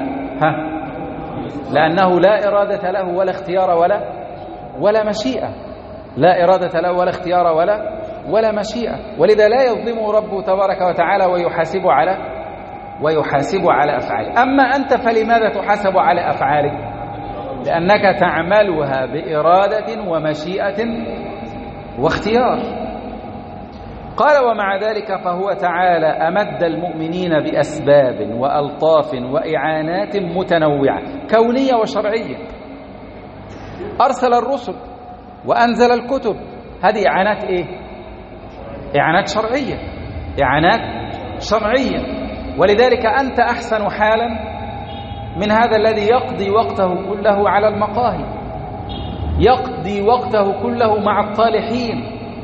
لأنه لا إرادة له ولا اختيار ولا مشيئة. لا إرادة له ولا اختيار ولا مشيئة. ولذا لا يظلمه ربه تبارك وتعالى ويحاسب على أفعاله. أما أنت فلماذا تحاسب على أفعالك؟ لأنك تعملها بإرادة ومشيئة واختيار. قال: ومع ذلك فهو تعالى أمد المؤمنين بأسباب وألطاف وإعانات متنوعة كونية وشرعية. أرسل الرسل وأنزل الكتب. هذه إعانات إيه؟ إعانات شرعية، إعانات شرعية. ولذلك أنت أحسن حالا من هذا الذي يقضي وقته كله على المقاهي، يقضي وقته كله مع الطالحين.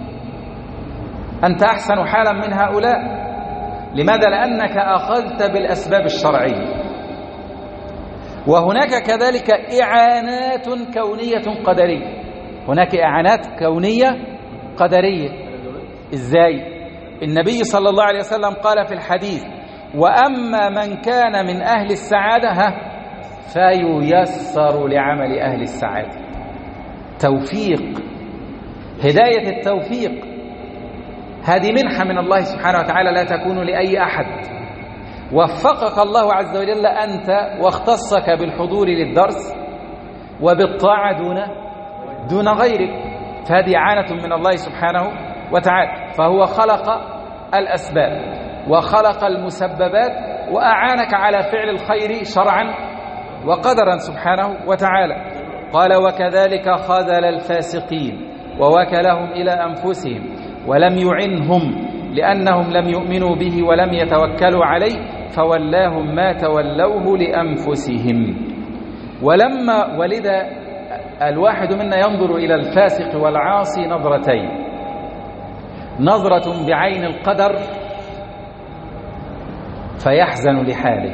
أنت أحسن حالا من هؤلاء. لماذا؟ لأنك أخذت بالأسباب الشرعية. وهناك كذلك إعانات كونية قدرية، هناك إعانات كونية قدرية. إزاي؟ النبي صلى الله عليه وسلم قال في الحديث: وأما من كان من أهل السعادة فييسر لعمل أهل السعادة. توفيق، هداية التوفيق، هذه منحة من الله سبحانه وتعالى لا تكون لأي أحد. وفقك الله عز وجل أنت واختصك بالحضور للدرس وبالطاعة دون غيرك، فهذه إعانة من الله سبحانه وتعالى. فهو خلق الأسباب وخلق المسببات وأعانك على فعل الخير شرعا وقدرا سبحانه وتعالى. قال: وكذلك خذل الفاسقين ووكلهم إلى أنفسهم ولم يعنهم لأنهم لم يؤمنوا به ولم يتوكلوا عليه فولاهم ما تولوه لأنفسهم. ولذا الواحد منا ينظر إلى الفاسق والعاصي نظرتين: نظرة بعين القدر فيحزن لحاله،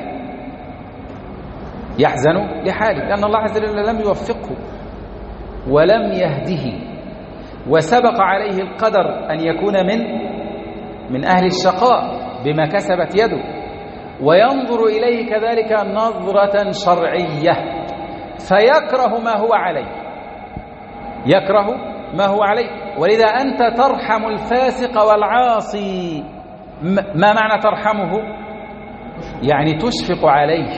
يحزن لحاله لأن الله عز وجل لم يوفقه ولم يهده، وسبق عليه القدر أن يكون من أهل الشقاء بما كسبت يده. وينظر إليه كذلك نظرة شرعية فيكره ما هو عليه، يكره ما هو عليه. ولذا أنت ترحم الفاسق والعاصي. ما معنى ترحمه؟ يعني تشفق عليه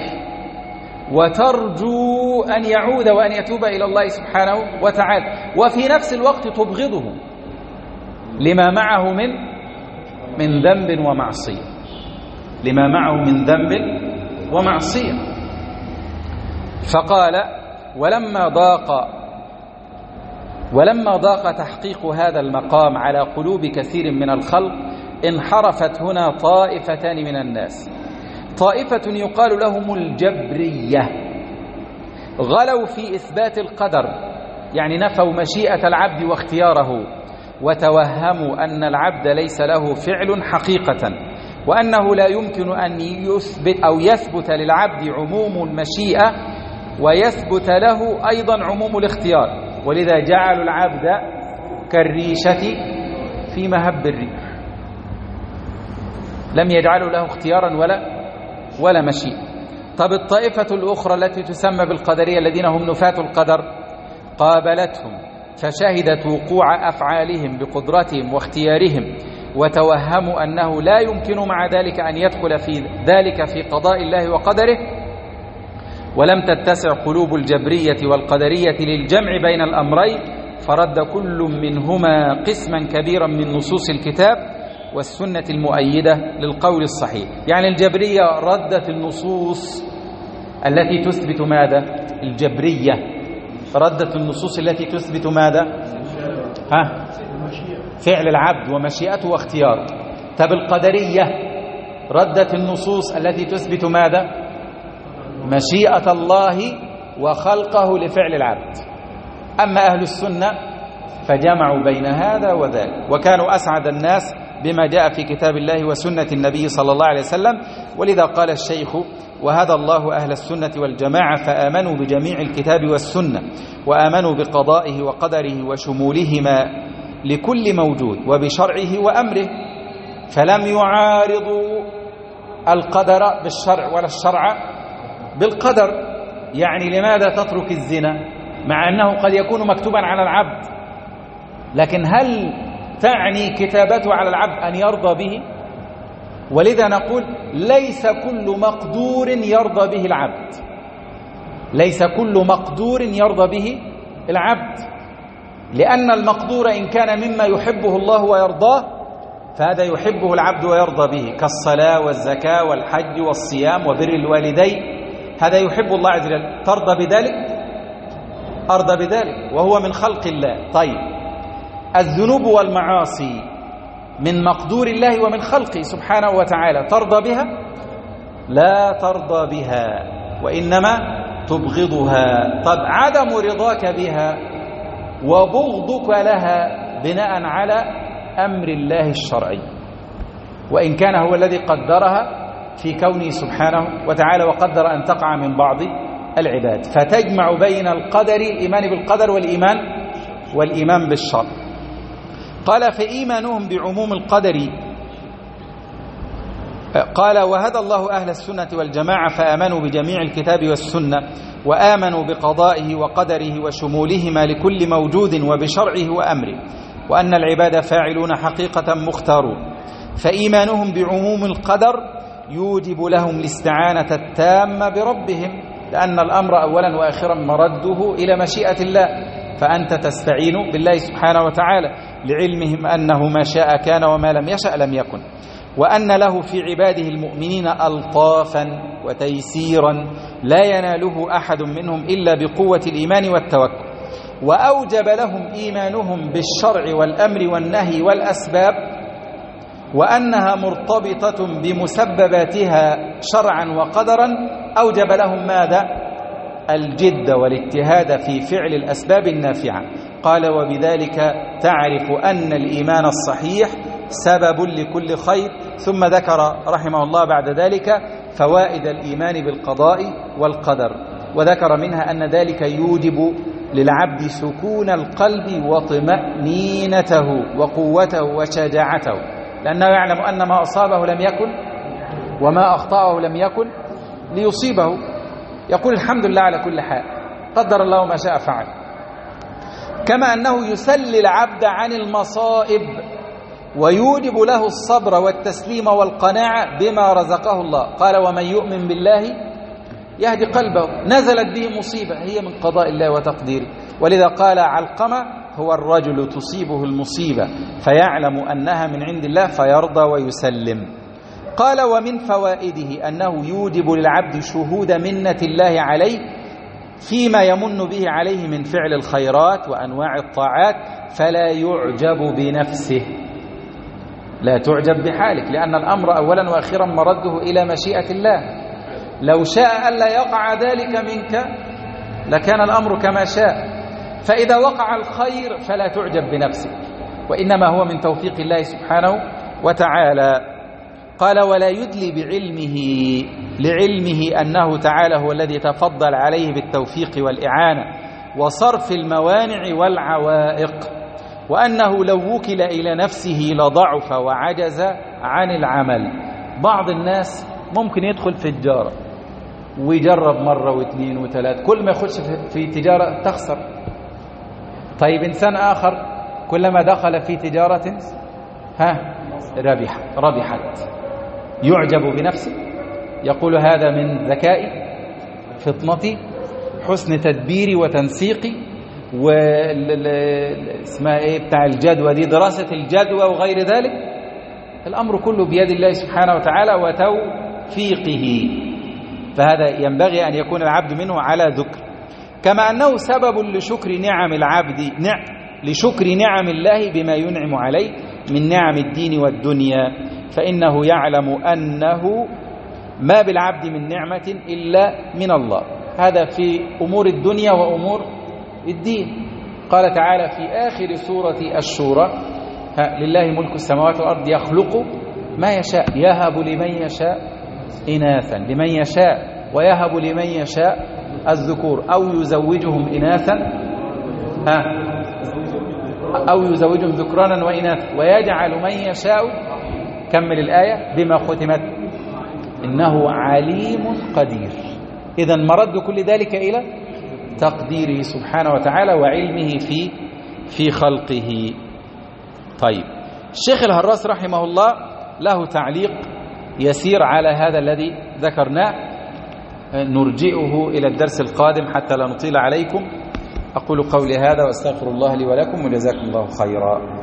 وترجو أن يعود وأن يتوب إلى الله سبحانه وتعالى، وفي نفس الوقت تبغضه لما معه من ذنب ومعصية، لما معه من ذنب ومعصية. فقال: ولما ضاق تحقيق هذا المقام على قلوب كثير من الخلق انحرفت هنا طائفتان من الناس. طائفة يقال لهم الجبرية، غلوا في إثبات القدر، يعني نفوا مشيئة العبد واختياره، وتوهموا أن العبد ليس له فعل حقيقة، وأنه لا يمكن أن يثبت للعبد عموم المشيئة ويثبت له أيضا عموم الاختيار. ولذا جعلوا العبد كالريشة في مهب الريح، لم يجعلوا له اختيارا ولا مشيئة. طب الطائفة الأخرى التي تسمى بالقدرية الذين هم نفاة القدر قابلتهم فشهدت وقوع أفعالهم بقدرتهم واختيارهم، وتوهموا أنه لا يمكن مع ذلك أن يدخل في ذلك في قضاء الله وقدره. ولم تتسع قلوب الجبرية والقدرية للجمع بين الأمرين، فرد كل منهما قسما كبيرا من نصوص الكتاب والسنة المؤيدة للقول الصحيح. يعني الجبرية ردت النصوص التي تثبت ماذا؟ الجبرية ردت النصوص التي تثبت ماذا؟ فعل العبد ومشيئته واختياره. طب القدرية ردت النصوص التي تثبت ماذا؟ مشيئة الله وخلقه لفعل العبد. أما أهل السنة فجمعوا بين هذا وذاك، وكانوا أسعد الناس بما جاء في كتاب الله وسنة النبي صلى الله عليه وسلم. ولذا قال الشيخ: وهدى الله أهل السنة والجماعة فآمنوا بجميع الكتاب والسنة، وآمنوا بقضائه وقدره وشمولهما لكل موجود وبشرعه وأمره، فلم يعارضوا القدر بالشرع ولا الشرع بالقدر. يعني لماذا تترك الزنا مع أنه قد يكون مكتوبا على العبد، لكن هل تعني كتابته على العبد أن يرضى به؟ ولذا نقول: ليس كل مقدور يرضى به العبد، ليس كل مقدور يرضى به العبد، لأن المقدور إن كان مما يحبه الله ويرضاه فهذا يحبه العبد ويرضى به، كالصلاة والزكاة والحج والصيام وبر الوالدين، هذا يحب الله عز وجل. ترضى بذلك؟ أرضى بذلك وهو من خلق الله. طيب الذنوب والمعاصي من مقدور الله ومن خلقه سبحانه وتعالى، ترضى بها؟ لا ترضى بها وإنما تبغضها. طب عدم رضاك بها وبغضك لها بناء على أمر الله الشرعي، وإن كان هو الذي قدرها في كونه سبحانه وتعالى وقدر أن تقع من بعض العباد، فتجمع بين القدر، الإيمان بالقدر والإيمان بالشر. قال فإيمانهم بعموم القدر، قال وهدى الله أهل السنة والجماعة فآمنوا بجميع الكتاب والسنة وآمنوا بقضائه وقدره وشمولهما لكل موجود وبشرعه وأمره، وأن العباد فاعلون حقيقة مختارون. فإيمانهم بعموم القدر يوجب لهم الاستعانة التامة بربهم، لأن الأمر أولا وآخرا مرده إلى مشيئة الله، فأنت تستعين بالله سبحانه وتعالى لعلمهم أنه ما شاء كان وما لم يشأ لم يكن، وأن له في عباده المؤمنين ألطافا وتيسيرا لا يناله أحد منهم إلا بقوة الإيمان والتوكل، وأوجب لهم إيمانهم بالشرع والأمر والنهي والأسباب، وأنها مرتبطة بمسبباتها شرعا وقدرا، أوجب لهم ماذا؟ الجد والاجتهاد في فعل الأسباب النافعة. قال وبذلك تعرف أن الإيمان الصحيح سبب لكل خير. ثم ذكر رحمه الله بعد ذلك فوائد الإيمان بالقضاء والقدر، وذكر منها أن ذلك يوجب للعبد سكون القلب وطمأنينته وقوته وشجاعته، لأنه يعلم أن ما أصابه لم يكن وما أخطأه لم يكن ليصيبه، يقول الحمد لله على كل حال، قدر الله ما شاء فعل. كما أنه يسلي العبد عن المصائب ويوجب له الصبر والتسليم والقناعة بما رزقه الله. قال ومن يؤمن بالله يهدي قلبه، نزلت به مصيبة هي من قضاء الله وتقديره، ولذا قال علقمة هو الرجل تصيبه المصيبة فيعلم أنها من عند الله فيرضى ويسلم. قال ومن فوائده أنه يوجب للعبد شهود منة الله عليه فيما يمن به عليه من فعل الخيرات وأنواع الطاعات، فلا يعجب بنفسه، لا تعجب بحالك، لأن الأمر أولا وأخيرا مرده إلى مشيئة الله. لو شاء ألا يقع ذلك منك لكان الأمر كما شاء، فإذا وقع الخير فلا تعجب بنفسك، وإنما هو من توفيق الله سبحانه وتعالى. قال ولا يدلي بعلمه لعلمه أنه تعالى هو الذي تفضل عليه بالتوفيق والإعانة وصرف الموانع والعوائق، وأنه لو وكل إلى نفسه لضعف وعجز عن العمل. بعض الناس ممكن يدخل في التجارة ويجرب مرة واثنين وثلاث، كل ما يخش في تجارة تخسر. طيب إنسان آخر كلما دخل في تجارة ربحت، يعجب بنفسه، يقول هذا من ذكائي، فطنتي، حسن تدبيري وتنسيقي، اسمها ايه بتاع الجدوى دي، دراسة الجدوى وغير ذلك. الأمر كله بيد الله سبحانه وتعالى وتوفيقه، فهذا ينبغي أن يكون العبد منه على ذكر. كما أنه سبب لشكر نعم العبد، لشكر نعم الله بما ينعم عليه من نعم الدين والدنيا، فإنه يعلم أنه ما بالعبد من نعمة إلا من الله، هذا في أمور الدنيا وأمور الدين. قال تعالى في آخر سورة الشورى لله ملك السماوات والأرض يخلق ما يشاء يهب لمن يشاء إناثا لمن يشاء ويهب لمن يشاء الذكور أو يزوجهم إناثا أو يزوجهم ذكرانا وإناثا ويجعل من يشاء، كمل الآية، بما ختمت إنه عليم قدير. إذن مرد كل ذلك إلى تقديره سبحانه وتعالى وعلمه في خلقه. طيب الشيخ الهراس رحمه الله له تعليق يسير على هذا الذي ذكرناه، نرجئه إلى الدرس القادم حتى لا نطيل عليكم. أقول قولي هذا وأستغفر الله لي ولكم وجزاكم الله خيرا.